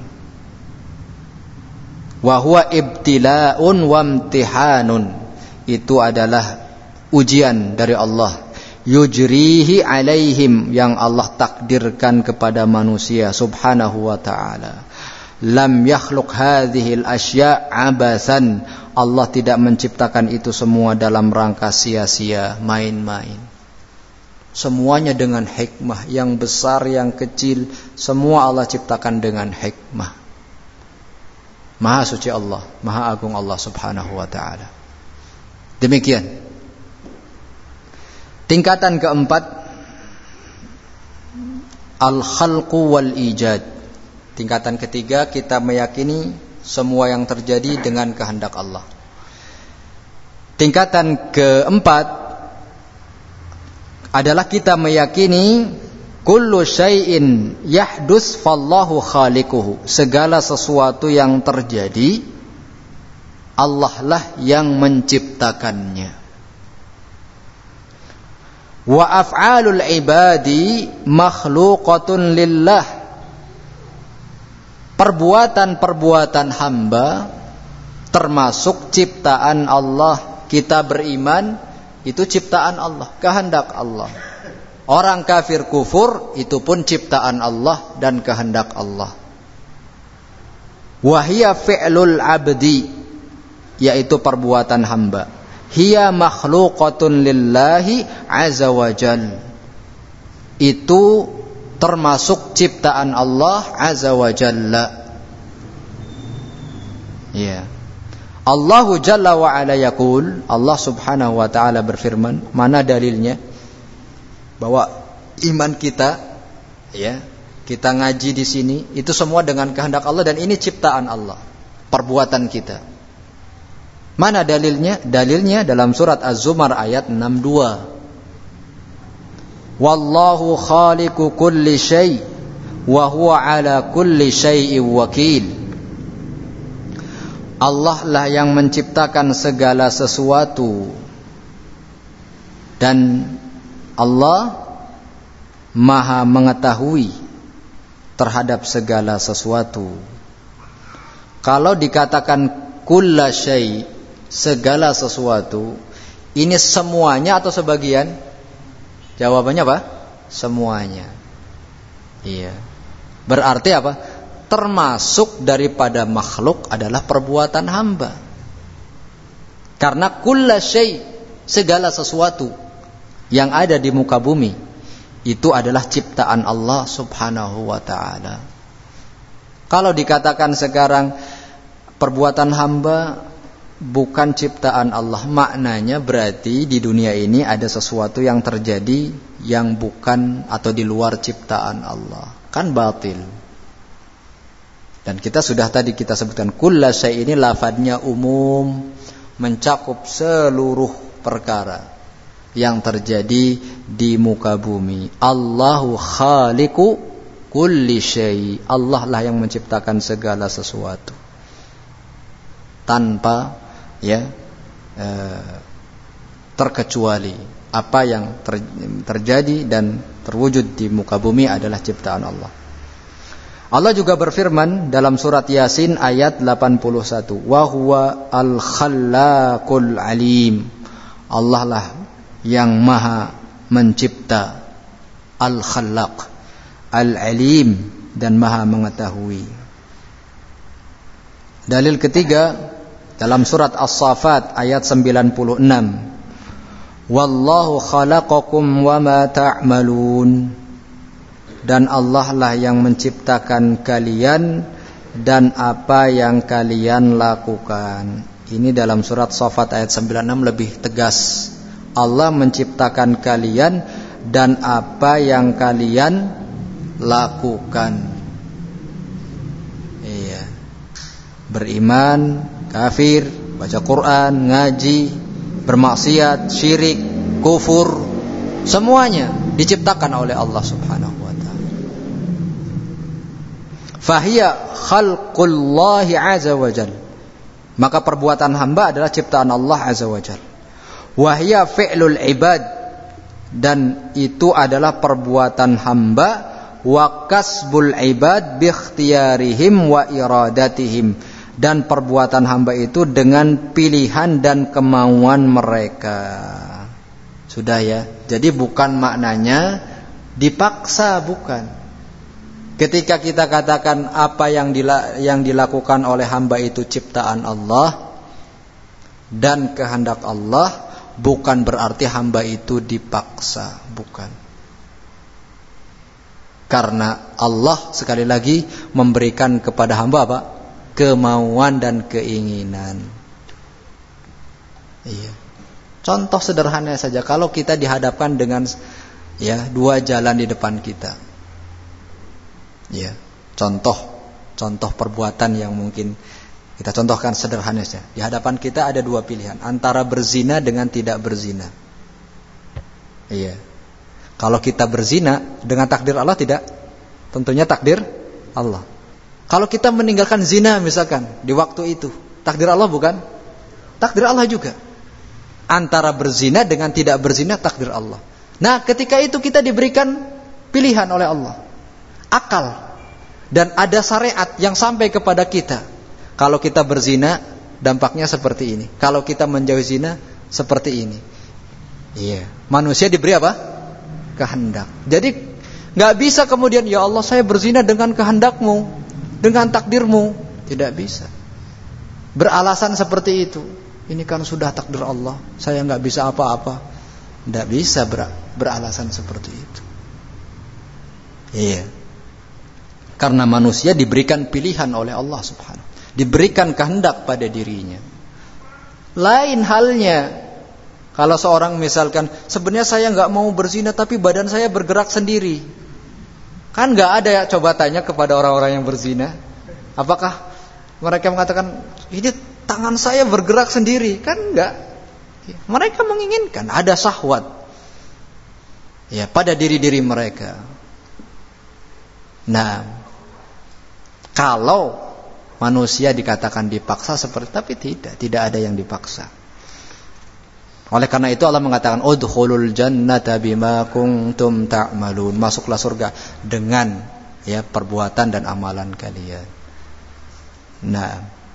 Wa huwa ibtila'un wa imtihanun, itu adalah ujian dari Allah. Yujrihi alaihim, yang Allah takdirkan kepada manusia subhanahu wa ta'ala. Lam yakhluq hadhil asya' abasan, Allah tidak menciptakan itu semua dalam rangka sia-sia, main-main. Semuanya dengan hikmah, yang besar, yang kecil, semua Allah ciptakan dengan hikmah. Maha suci Allah, maha agung Allah subhanahu wa ta'ala. Demikian. Tingkatan keempat, al-khalqu wal ijad. Tingkatan ketiga, kita meyakini semua yang terjadi dengan kehendak Allah. Tingkatan keempat adalah kita meyakini kullu syai'in yahdus fallahu khaliquhu. Segala sesuatu yang terjadi, Allah lah yang menciptakannya. Wa af'alul ibadi makhluqatun lillah. Perbuatan-perbuatan hamba termasuk ciptaan Allah. Kita beriman, itu ciptaan Allah, kehendak Allah. Orang kafir kufur, itu pun ciptaan Allah dan kehendak Allah. Wahia fi'lul abdi, yaitu perbuatan hamba. Hiya makhluqatun lillahi azza wa jal, itu termasuk ciptaan Allah azza wa jalla. Ya. Allahu jalla wa ala yaqul, Allah subhanahu wa ta'ala berfirman, mana dalilnya bahwa iman kita, ya, kita ngaji di sini itu semua dengan kehendak Allah dan ini ciptaan Allah, perbuatan kita. Mana dalilnya? Dalilnya dalam surat Az-Zumar ayat 62. Wallahu khaliqu kulli syai' wa huwa ala kulli syai'in wakil. Allah lah yang menciptakan segala sesuatu dan Allah Maha mengetahui terhadap segala sesuatu. Kalau dikatakan kulla syai', segala sesuatu, ini semuanya atau sebagian? Jawabannya apa? Semuanya. Iya. Berarti apa? Termasuk daripada makhluk adalah perbuatan hamba. Karena kulla syai', segala sesuatu yang ada di muka bumi, itu adalah ciptaan Allah subhanahu wa ta'ala. Kalau dikatakan sekarang perbuatan hamba bukan ciptaan Allah, maknanya berarti di dunia ini ada sesuatu yang terjadi yang bukan atau di luar ciptaan Allah. Kan batil. Dan kita sudah tadi kita sebutkan kulla syai' ini lafadznya umum, mencakup seluruh perkara yang terjadi di muka bumi. Allahu khaliqu kulli syai'. Allah lah yang menciptakan segala sesuatu tanpa terkecuali. Apa yang terjadi dan terwujud di muka bumi adalah ciptaan Allah. Allah juga berfirman dalam surat Yasin ayat 81, wa huwa al-khallaqul alim. Allah lah yang maha mencipta, al-khallaq, al-alim, dan maha mengetahui. Dalil ketiga dalam surat As-Saffat ayat 96, wallahu khalaqakum wa ma ta'malun. Dan Allah lah yang menciptakan kalian dan apa yang kalian lakukan. Ini dalam surat Saffat ayat 96 lebih tegas. Allah menciptakan kalian dan apa yang kalian lakukan. Iya. Beriman, kafir, baca Quran, ngaji, bermaksiat, syirik, kufur, semuanya diciptakan oleh Allah Subhanahu wa ta'ala. Fahiya khalqullahi azza wa jal. Maka perbuatan hamba adalah ciptaan Allah azza wa jal. Wahya fi'lul ibad. Dan itu adalah perbuatan hamba. Wa kasbul ibad bi ikhtiyarihim wa iradatihim. Dan perbuatan hamba itu dengan pilihan dan kemauan mereka. Sudah ya. Jadi bukan maknanya dipaksa, bukan. Ketika kita katakan apa yang dilakukan oleh hamba itu ciptaan Allah dan kehendak Allah, bukan berarti hamba itu dipaksa, bukan. Karena Allah sekali lagi memberikan kepada hamba apa? Kemauan dan keinginan. Iya. Contoh sederhana saja, kalau kita dihadapkan dengan dua jalan di depan kita. Ya, contoh perbuatan yang mungkin kita contohkan sederhana saja. Di hadapan kita ada dua pilihan, antara berzina dengan tidak berzina. Iya. Kalau kita berzina dengan takdir Allah tidak? Tentunya takdir Allah. Kalau kita meninggalkan zina misalkan di waktu itu, takdir Allah bukan? Takdir Allah juga. Antara berzina dengan tidak berzina, takdir Allah. Nah, ketika itu kita diberikan pilihan oleh Allah. Akal, dan ada syariat yang sampai kepada kita. Kalau kita berzina, dampaknya seperti ini. Kalau kita menjauhi zina, seperti ini. Iya. Manusia diberi apa? Kehendak. Jadi nggak bisa kemudian, ya Allah saya berzina dengan kehendakmu, dengan takdirmu. Tidak bisa. Beralasan seperti itu. Ini kan sudah takdir Allah, saya nggak bisa apa-apa. Nggak bisa beralasan seperti itu. Iya. Karena manusia diberikan pilihan oleh Allah Subhanahu, diberikan kehendak pada dirinya. Lain halnya kalau seorang misalkan, sebenarnya saya nggak mau berzina tapi badan saya bergerak sendiri. Kan nggak ada ya, coba tanya kepada orang-orang yang berzina, apakah mereka mengatakan ini tangan saya bergerak sendiri? Kan nggak. Mereka menginginkan, ada syahwat ya pada diri-diri mereka. Nah, kalau manusia dikatakan dipaksa seperti, tapi tidak ada yang dipaksa. Oleh karena itu Allah mengatakan udkhulul jannata bima kuntum ta'malun. Masuklah surga dengan perbuatan dan amalan kalian. Nah,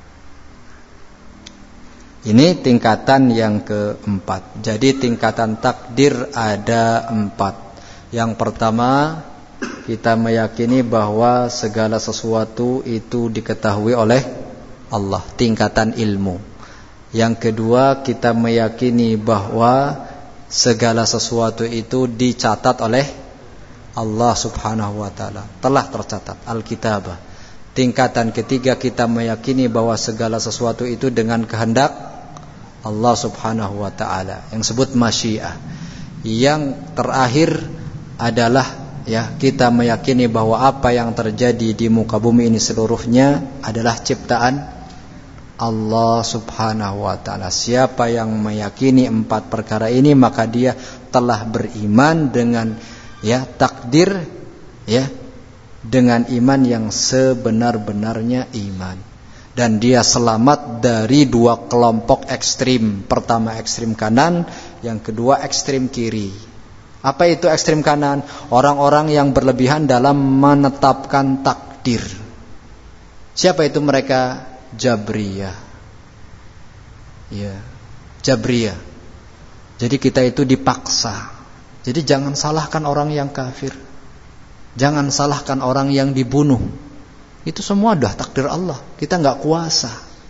ini tingkatan yang keempat. Jadi tingkatan takdir ada 4. Yang pertama, kita meyakini bahwa segala sesuatu itu diketahui oleh Allah, tingkatan ilmu. Yang kedua, kita meyakini bahwa segala sesuatu itu dicatat oleh Allah Subhanahu wa ta'ala, telah tercatat, Alkitabah. Tingkatan ketiga, kita meyakini bahwa segala sesuatu itu dengan kehendak Allah Subhanahu wa ta'ala, yang disebut masyiah. Yang terakhir adalah kita meyakini bahwa apa yang terjadi di muka bumi ini seluruhnya adalah ciptaan Allah Subhanahu wa ta'ala. Siapa yang meyakini 4 perkara ini, maka dia telah beriman dengan takdir dengan iman yang sebenar-benarnya iman. Dan dia selamat dari dua kelompok ekstrim. Pertama ekstrim kanan, yang kedua ekstrim kiri. Apa itu ekstrim kanan? Orang-orang yang berlebihan dalam menetapkan takdir. Siapa itu mereka? Jabriyah. Ya, Jabriyah. Jadi kita itu dipaksa. Jadi jangan salahkan orang yang kafir. Jangan salahkan orang yang dibunuh. Itu semua udah takdir Allah. Kita nggak kuasa.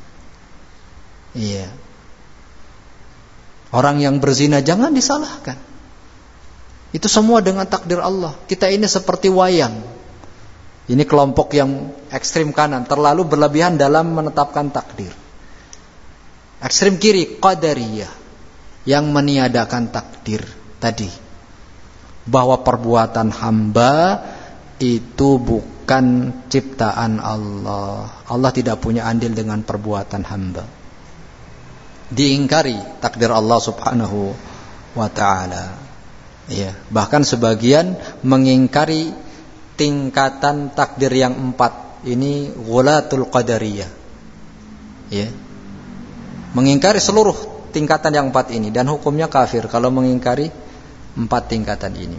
Iya. Orang yang berzina jangan disalahkan. Itu semua dengan takdir Allah. Kita ini seperti wayang. Ini kelompok yang ekstrim kanan, terlalu berlebihan dalam menetapkan takdir. Ekstrim kiri, qadariyah, yang meniadakan takdir tadi. Bahwa perbuatan hamba itu bukan ciptaan Allah. Allah tidak punya andil dengan perbuatan hamba. Diingkari takdir Allah subhanahu wa ta'ala. Ya, bahkan sebagian mengingkari tingkatan takdir yang 4. Ini ghulatul qadariyah. Ya. Mengingkari seluruh tingkatan yang 4 ini. Dan hukumnya kafir kalau mengingkari 4 tingkatan ini.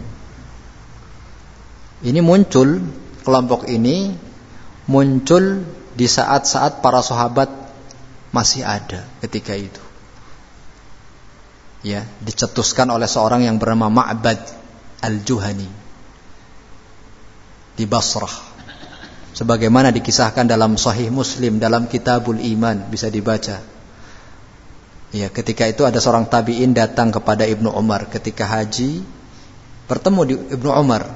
Ini muncul, kelompok ini muncul di saat-saat para sahabat masih ada ketika itu. Ya, dicetuskan oleh seorang yang bernama Ma'bad Al-Juhani di Basrah. Sebagaimana dikisahkan dalam Sahih Muslim, dalam Kitabul Iman, bisa dibaca. Ya, ketika itu ada seorang tabi'in datang kepada Ibnu Umar ketika haji, bertemu di Ibnu Umar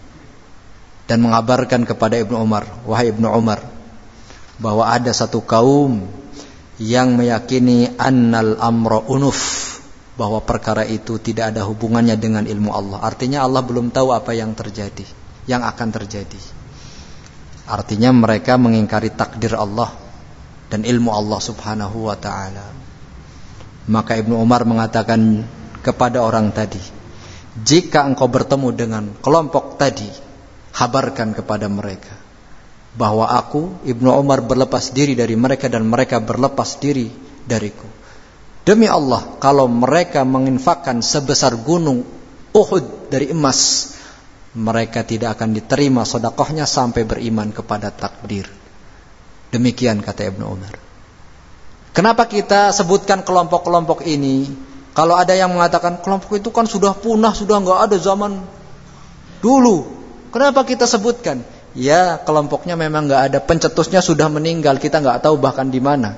dan mengabarkan kepada Ibnu Umar, wahai Ibnu Umar, bahwa ada satu kaum yang meyakini annal amra unuf, bahwa perkara itu tidak ada hubungannya dengan ilmu Allah. Artinya Allah belum tahu apa yang terjadi, yang akan terjadi. Artinya mereka mengingkari takdir Allah dan ilmu Allah subhanahu wa ta'ala. Maka Ibnu Umar mengatakan kepada orang tadi, jika engkau bertemu dengan kelompok tadi, kabarkan kepada mereka bahwa aku, Ibnu Umar, berlepas diri dari mereka dan mereka berlepas diri dariku. Demi Allah, kalau mereka menginfakkan sebesar gunung Uhud dari emas, mereka tidak akan diterima sedekahnya sampai beriman kepada takdir. Demikian kata Ibnu Umar. Kenapa kita sebutkan kelompok-kelompok ini? Kalau ada yang mengatakan kelompok itu kan sudah punah, sudah nggak ada zaman dulu. Kenapa kita sebutkan? Ya, kelompoknya memang nggak ada, pencetusnya sudah meninggal, kita nggak tahu bahkan di mana.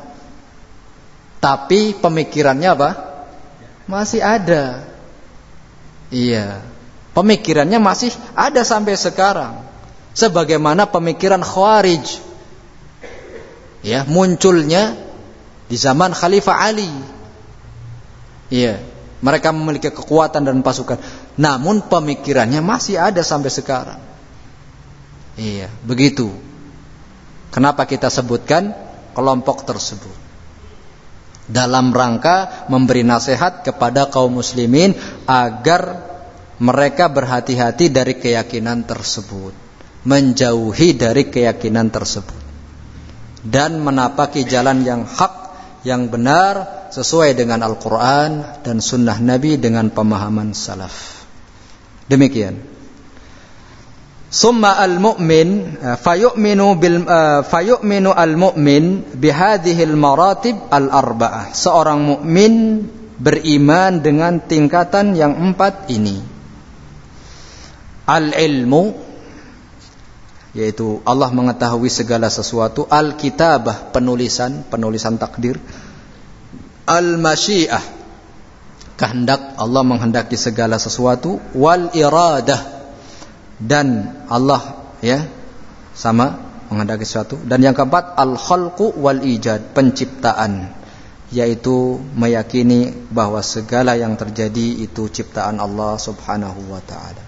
Tapi pemikirannya apa? Masih ada. Iya, pemikirannya masih ada sampai sekarang. Sebagaimana pemikiran Khawarij, ya, munculnya di zaman Khalifah Ali. Iya, mereka memiliki kekuatan dan pasukan, namun pemikirannya masih ada sampai sekarang. Iya, begitu. Kenapa kita sebutkan kelompok tersebut? Dalam rangka memberi nasihat kepada kaum muslimin agar mereka berhati-hati dari keyakinan tersebut, menjauhi dari keyakinan tersebut, dan menapaki jalan yang hak, yang benar, sesuai dengan Al-Quran dan Sunnah Nabi dengan pemahaman salaf. Demikian. Summa al-mu'min fayu'minu al-mu'min bihadhil maratib al-arba'ah. Seorang mukmin beriman dengan tingkatan yang 4 ini. Al-ilmu, yaitu Allah mengetahui segala sesuatu. Al-kitabah, penulisan takdir. Al-masyiah, kehendak, Allah menghendaki segala sesuatu. Wal iradah, dan Allah, ya, sama menghendaki sesuatu. Dan yang keempat, al-khalqu wal ijad, penciptaan, yaitu meyakini bahwa segala yang terjadi itu ciptaan Allah subhanahu wa ta'ala.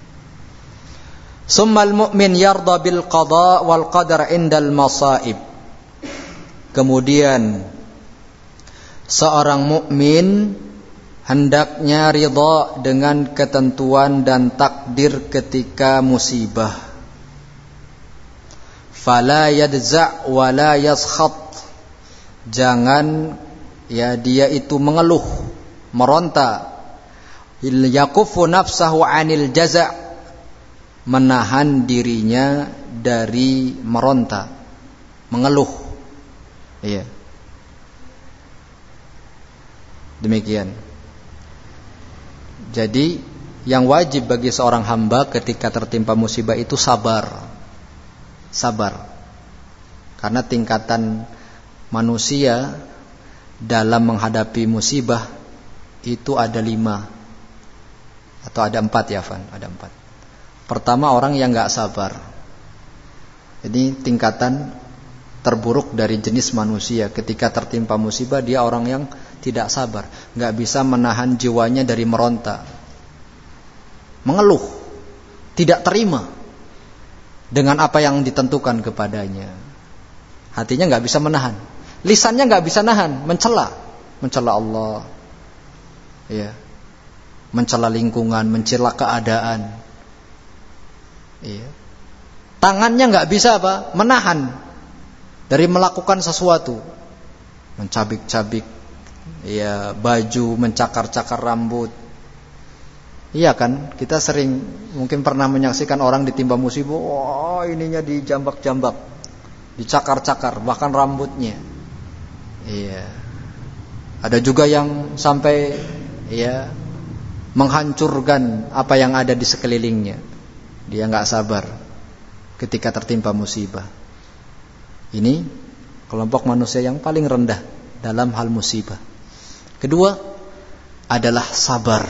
Summal mu'min yarda bil qada wal qadar indal masaib. Kemudian seorang mukmin hendaknya ridha dengan ketentuan dan takdir ketika musibah. Fala yadza' wa la yaskhat. Jangan ya dia itu mengeluh, meronta. Yakufu nafsahu 'anil jaza', menahan dirinya dari meronta, mengeluh. Iya. Demikian. Jadi yang wajib bagi seorang hamba ketika tertimpa musibah itu sabar. Sabar. Karena tingkatan manusia dalam menghadapi musibah itu ada 5 atau ada 4 ya Van, ada 4. Pertama, orang yang gak sabar. Ini tingkatan terburuk dari jenis manusia. Ketika tertimpa musibah, dia orang yang tidak sabar, gak bisa menahan jiwanya dari meronta, mengeluh, tidak terima dengan apa yang ditentukan kepadanya. Hatinya gak bisa menahan, lisannya gak bisa nahan, mencela Allah, ya, mencela lingkungan, mencela keadaan, ya. Tangannya gak bisa menahan dari melakukan sesuatu, mencabik-cabik ya baju, mencakar-cakar rambut. Iya kan, kita sering mungkin pernah menyaksikan orang ditimpa musibah, ininya dijambak-jambak, dicakar-cakar, bahkan rambutnya. Iya. Ada juga yang sampai ya menghancurkan apa yang ada di sekelilingnya. Dia nggak sabar ketika tertimpa musibah. Ini kelompok manusia yang paling rendah dalam hal musibah. Kedua adalah sabar.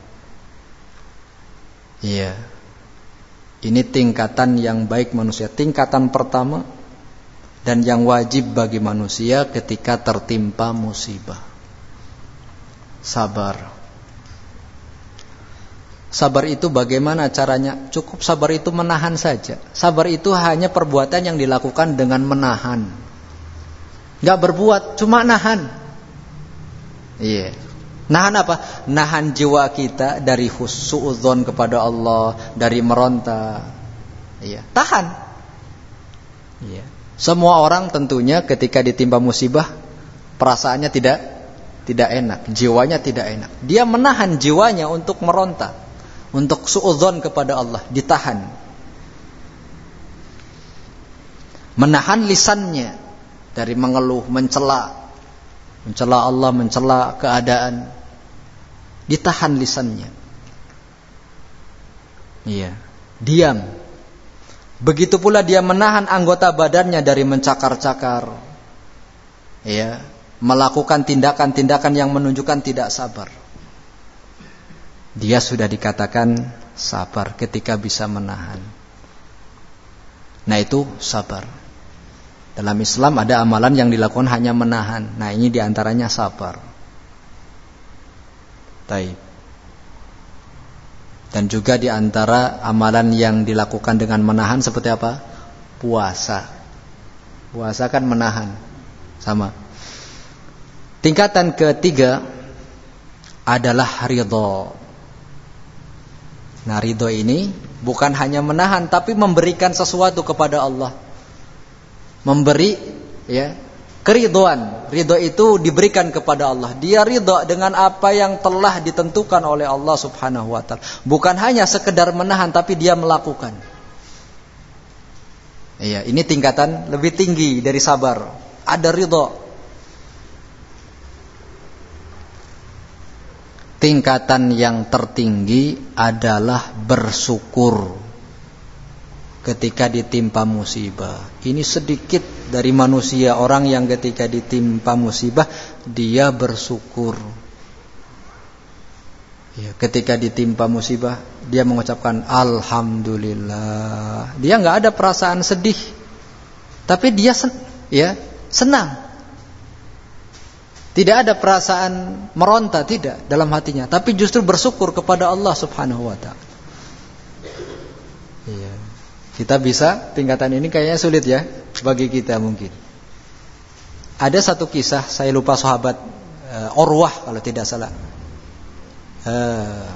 Iya. Ini tingkatan yang baik manusia, tingkatan pertama dan yang wajib bagi manusia ketika tertimpa musibah. Sabar. Sabar itu bagaimana caranya? Cukup sabar itu menahan saja. Sabar itu hanya perbuatan yang dilakukan dengan menahan. Gak berbuat, cuma nahan. Iya. Nahan apa? Nahan jiwa kita dari suudzon kepada Allah, dari meronta. Iya. Tahan. Iya. Semua orang tentunya ketika ditimpa musibah perasaannya tidak enak, jiwanya tidak enak. Dia menahan jiwanya untuk meronta, untuk suudzon kepada Allah, ditahan. Menahan lisannya dari mengeluh, mencela Allah, mencela keadaan, ditahan lisannya. Iya, diam. Begitu pula dia menahan anggota badannya dari mencakar-cakar, ya, melakukan tindakan-tindakan yang menunjukkan tidak sabar. Dia sudah dikatakan sabar ketika bisa menahan. Nah, itu sabar. Dalam Islam ada amalan yang dilakukan hanya menahan. Nah, ini diantaranya sabar. Baik. Dan juga diantara amalan yang dilakukan dengan menahan seperti apa? Puasa. Puasa kan menahan. Sama. Tingkatan ketiga adalah ridho. Nah, ridho ini bukan hanya menahan, tapi memberikan sesuatu kepada Allah. Memberi, ya, keridhoan. Ridho itu diberikan kepada Allah. Dia ridho dengan apa yang telah ditentukan oleh Allah Subhanahu wa ta'ala. Bukan hanya sekedar menahan, tapi dia melakukan. Iya, ini tingkatan lebih tinggi dari sabar. Ada ridho. Tingkatan yang tertinggi adalah bersyukur ketika ditimpa musibah. Ini sedikit dari manusia, orang yang ketika ditimpa musibah dia bersyukur. Ya, ketika ditimpa musibah dia mengucapkan alhamdulillah. Dia nggak ada perasaan sedih, tapi dia senang. Tidak ada perasaan meronta, tidak dalam hatinya, tapi justru bersyukur kepada Allah Subhanahu wa ta'ala. Iya. Kita bisa, tingkatan ini kayaknya sulit ya bagi kita mungkin. Ada satu kisah, saya lupa sahabat Urwah kalau tidak salah.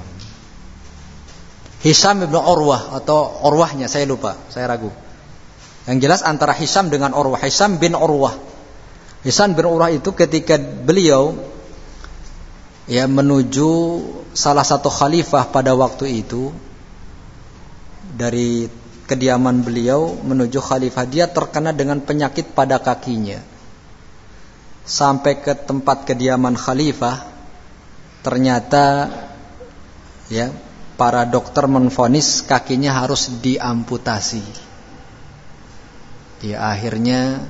Hisham ibn Urwah atau Urwahnya saya lupa, saya ragu. Yang jelas antara Hisam dengan Urwah. Hisam bin Urwah itu ketika beliau menuju salah satu khalifah pada waktu itu, dari kediaman beliau menuju khalifah, dia terkena dengan penyakit pada kakinya. Sampai ke tempat kediaman khalifah, ternyata para dokter menvonis kakinya harus diamputasi. Akhirnya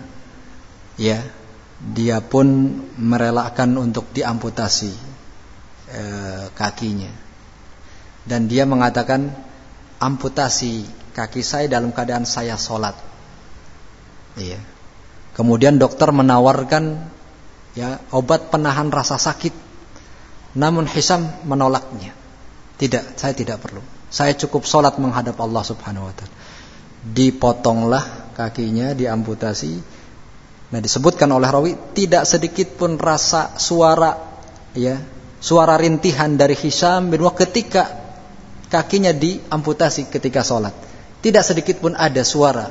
dia pun merelakan untuk diamputasi kakinya. Dan dia mengatakan, amputasi kaki saya dalam keadaan saya sholat. Kemudian dokter menawarkan obat penahan rasa sakit. Namun Hisam menolaknya. Tidak, saya tidak perlu. Saya cukup sholat menghadap Allah Subhanahu wa ta'ala. Dipotonglah kakinya, diamputasi. Nah, disebutkan oleh rawi, tidak sedikit pun rasa suara rintihan dari Hisam bin Urwah ketika kakinya diamputasi ketika sholat. Tidak sedikit pun ada suara.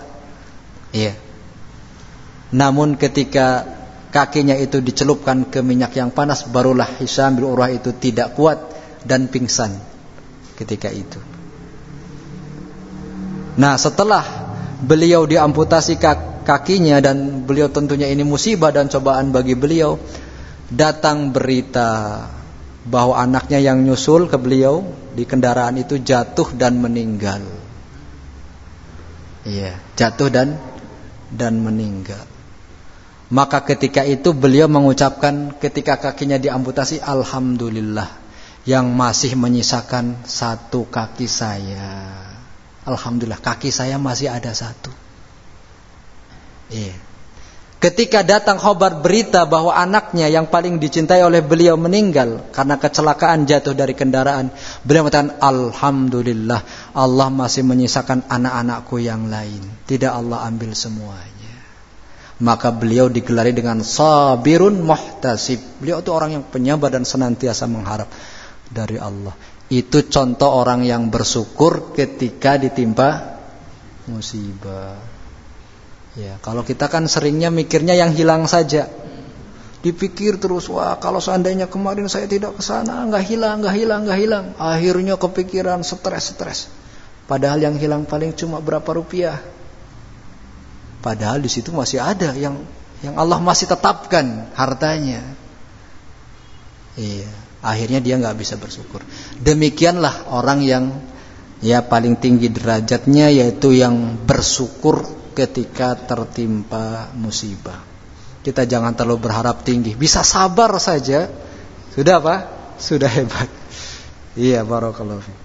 Namun ketika kakinya itu dicelupkan ke minyak yang panas, barulah Hisam bin Urwah itu tidak kuat dan pingsan ketika itu. Nah, setelah beliau diamputasi kakinya, dan beliau tentunya ini musibah dan cobaan bagi beliau, datang berita bahwa anaknya yang nyusul ke beliau di kendaraan itu jatuh dan meninggal. Jatuh dan meninggal. Maka ketika itu beliau mengucapkan ketika kakinya diamputasi, alhamdulillah yang masih menyisakan satu kaki saya. Alhamdulillah kaki saya masih ada satu. Ketika datang khabar berita bahwa anaknya yang paling dicintai oleh beliau meninggal karena kecelakaan jatuh dari kendaraan, beliau mengatakan, alhamdulillah Allah masih menyisakan anak-anakku yang lain. Tidak Allah ambil semuanya. Maka beliau digelari dengan sabirun muhtasib. Beliau itu orang yang penyabar dan senantiasa mengharap dari Allah. Itu contoh orang yang bersyukur ketika ditimpa musibah. Kalau kita kan seringnya mikirnya yang hilang saja. Dipikir terus, wah kalau seandainya kemarin saya tidak ke sana, enggak hilang. Akhirnya kepikiran, stres. Padahal yang hilang paling cuma berapa rupiah. Padahal di situ masih ada yang Allah masih tetapkan hartanya. Akhirnya dia nggak bisa bersyukur. Demikianlah orang yang paling tinggi derajatnya, yaitu yang bersyukur ketika tertimpa musibah. Kita jangan terlalu berharap tinggi. Bisa sabar saja, sudah apa? Sudah hebat. Barakallahu fiik.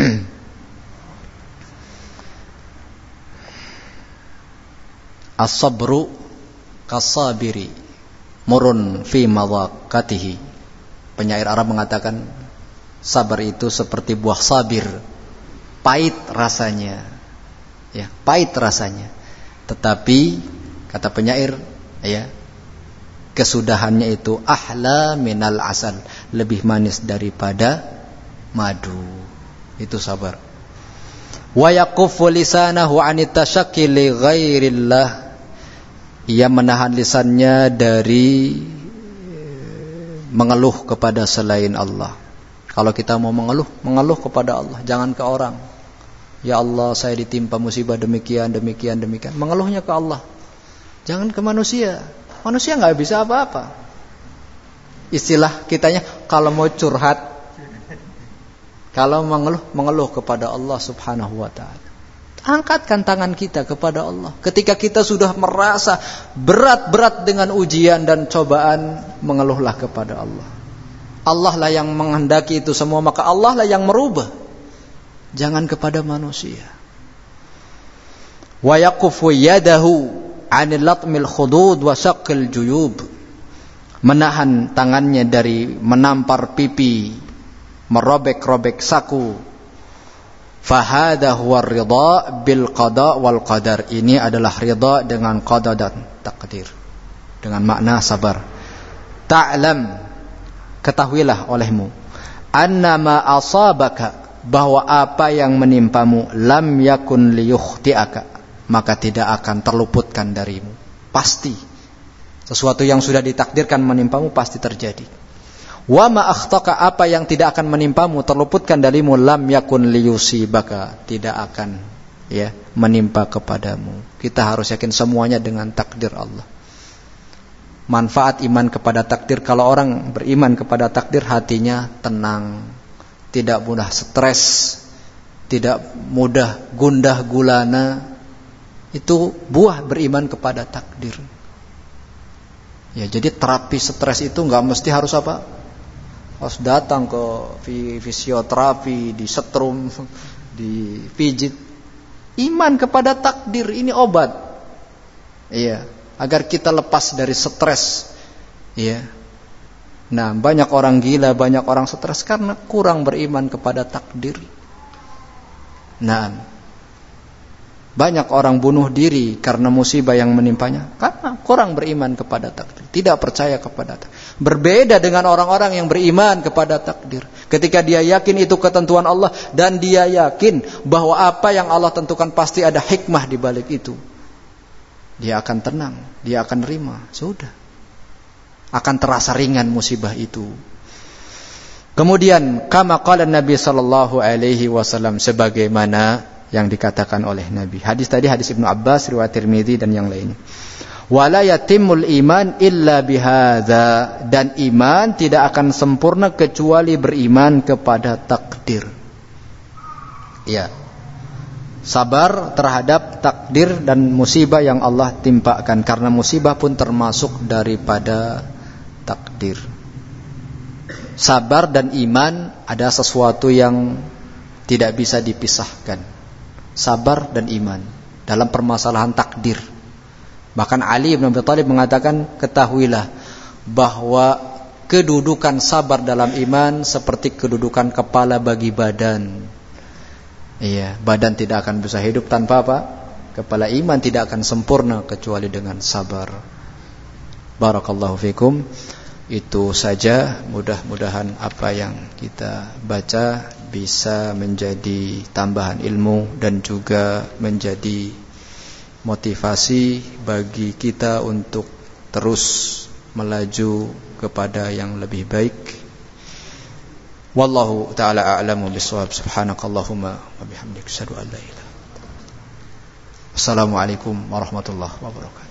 As-sabru kas-sabiri murun fi madaqatihi. Penyair Arab mengatakan, sabar itu seperti buah sabir, pahit rasanya. Pahit rasanya. Tetapi kata penyair, kesudahannya itu ahla minal asal, lebih manis daripada madu. Itu sabar. Wa yaqufu lisanahu 'anit tashaqqi li ghairillah. Ia menahan lisannya dari mengeluh kepada selain Allah. Kalau kita mau mengeluh kepada Allah, jangan ke orang. Ya Allah, saya ditimpa musibah demikian. Mengeluhnya ke Allah. Jangan ke manusia. Manusia nggak bisa apa-apa. Istilah kitanya kalau mau curhat, kalau mengeluh kepada Allah Subhanahu wa ta'ala. Angkatkan tangan kita kepada Allah. Ketika kita sudah merasa berat-berat dengan ujian dan cobaan, mengeluhlah kepada Allah. Allah lah yang menghendaki itu semua, maka Allah lah yang merubah. Jangan kepada manusia. Wa yaqufu yadahu 'anil latmil khudud wa syaqqil juyub. Menahan tangannya dari menampar pipi, merobek-robek saku. Fahada huwa ridha bil qada wal qadar. Ini adalah ridha dengan qada dan takdir, dengan makna sabar. Ta'lam, ketahuilah olehmu, annama asabaka, bahwa apa yang menimpamu, lam yakun liyukhti'aka, maka tidak akan terluputkan darimu. Pasti sesuatu yang sudah ditakdirkan menimpamu pasti terjadi. Wa ma akhtaka, apa yang tidak akan menimpamu, terluputkan darimu, lam yakun liyusibaka, tidak akan menimpa kepadamu. Kita harus yakin semuanya dengan takdir Allah. Manfaat iman kepada takdir, kalau orang beriman kepada takdir, hatinya tenang, tidak mudah stres, tidak mudah gundah gulana. Itu buah beriman kepada takdir. Ya, jadi terapi stres itu nggak mesti harus apa? Harus datang ke fisioterapi, disetrum, dipijit. Iman kepada takdir ini obat. Iya, agar kita lepas dari stres. Iya. Nah, banyak orang gila, banyak orang stres karena kurang beriman kepada takdir. Nah, banyak orang bunuh diri karena musibah yang menimpanya karena kurang beriman kepada takdir, tidak percaya kepada takdir. Berbeda dengan orang-orang yang beriman kepada takdir. Ketika dia yakin itu ketentuan Allah dan dia yakin bahwa apa yang Allah tentukan pasti ada hikmah di balik itu, dia akan tenang, dia akan terima, sudah. Akan terasa ringan musibah itu. Kemudian kama qala Nabi sallallahu alaihi wasallam, sebagaimana yang dikatakan oleh Nabi. Hadis tadi hadis Ibnu Abbas, riwayat Tirmidzi dan yang lainnya. Wala yatimul iman illa bihadza, dan iman tidak akan sempurna kecuali beriman kepada takdir. Ya. Sabar terhadap takdir dan musibah yang Allah timpakan, karena musibah pun termasuk daripada takdir. Sabar dan iman ada sesuatu yang tidak bisa dipisahkan. Sabar dan iman dalam permasalahan takdir. Bahkan Ali bin Abi Thalib mengatakan, ketahuilah bahwa kedudukan sabar dalam iman seperti kedudukan kepala bagi badan. Iya, badan tidak akan bisa hidup tanpa apa? Kepala. Iman tidak akan sempurna kecuali dengan sabar. Barakallahu fikum. Itu saja, mudah-mudahan apa yang kita baca bisa menjadi tambahan ilmu dan juga menjadi motivasi bagi kita untuk terus melaju kepada yang lebih baik. Wallahu ta'ala a'lamu bishawab. Subhanakallahumma wa bihamdika asyhadu an la ilaha illa anta. Assalamualaikum warahmatullahi wabarakatuh.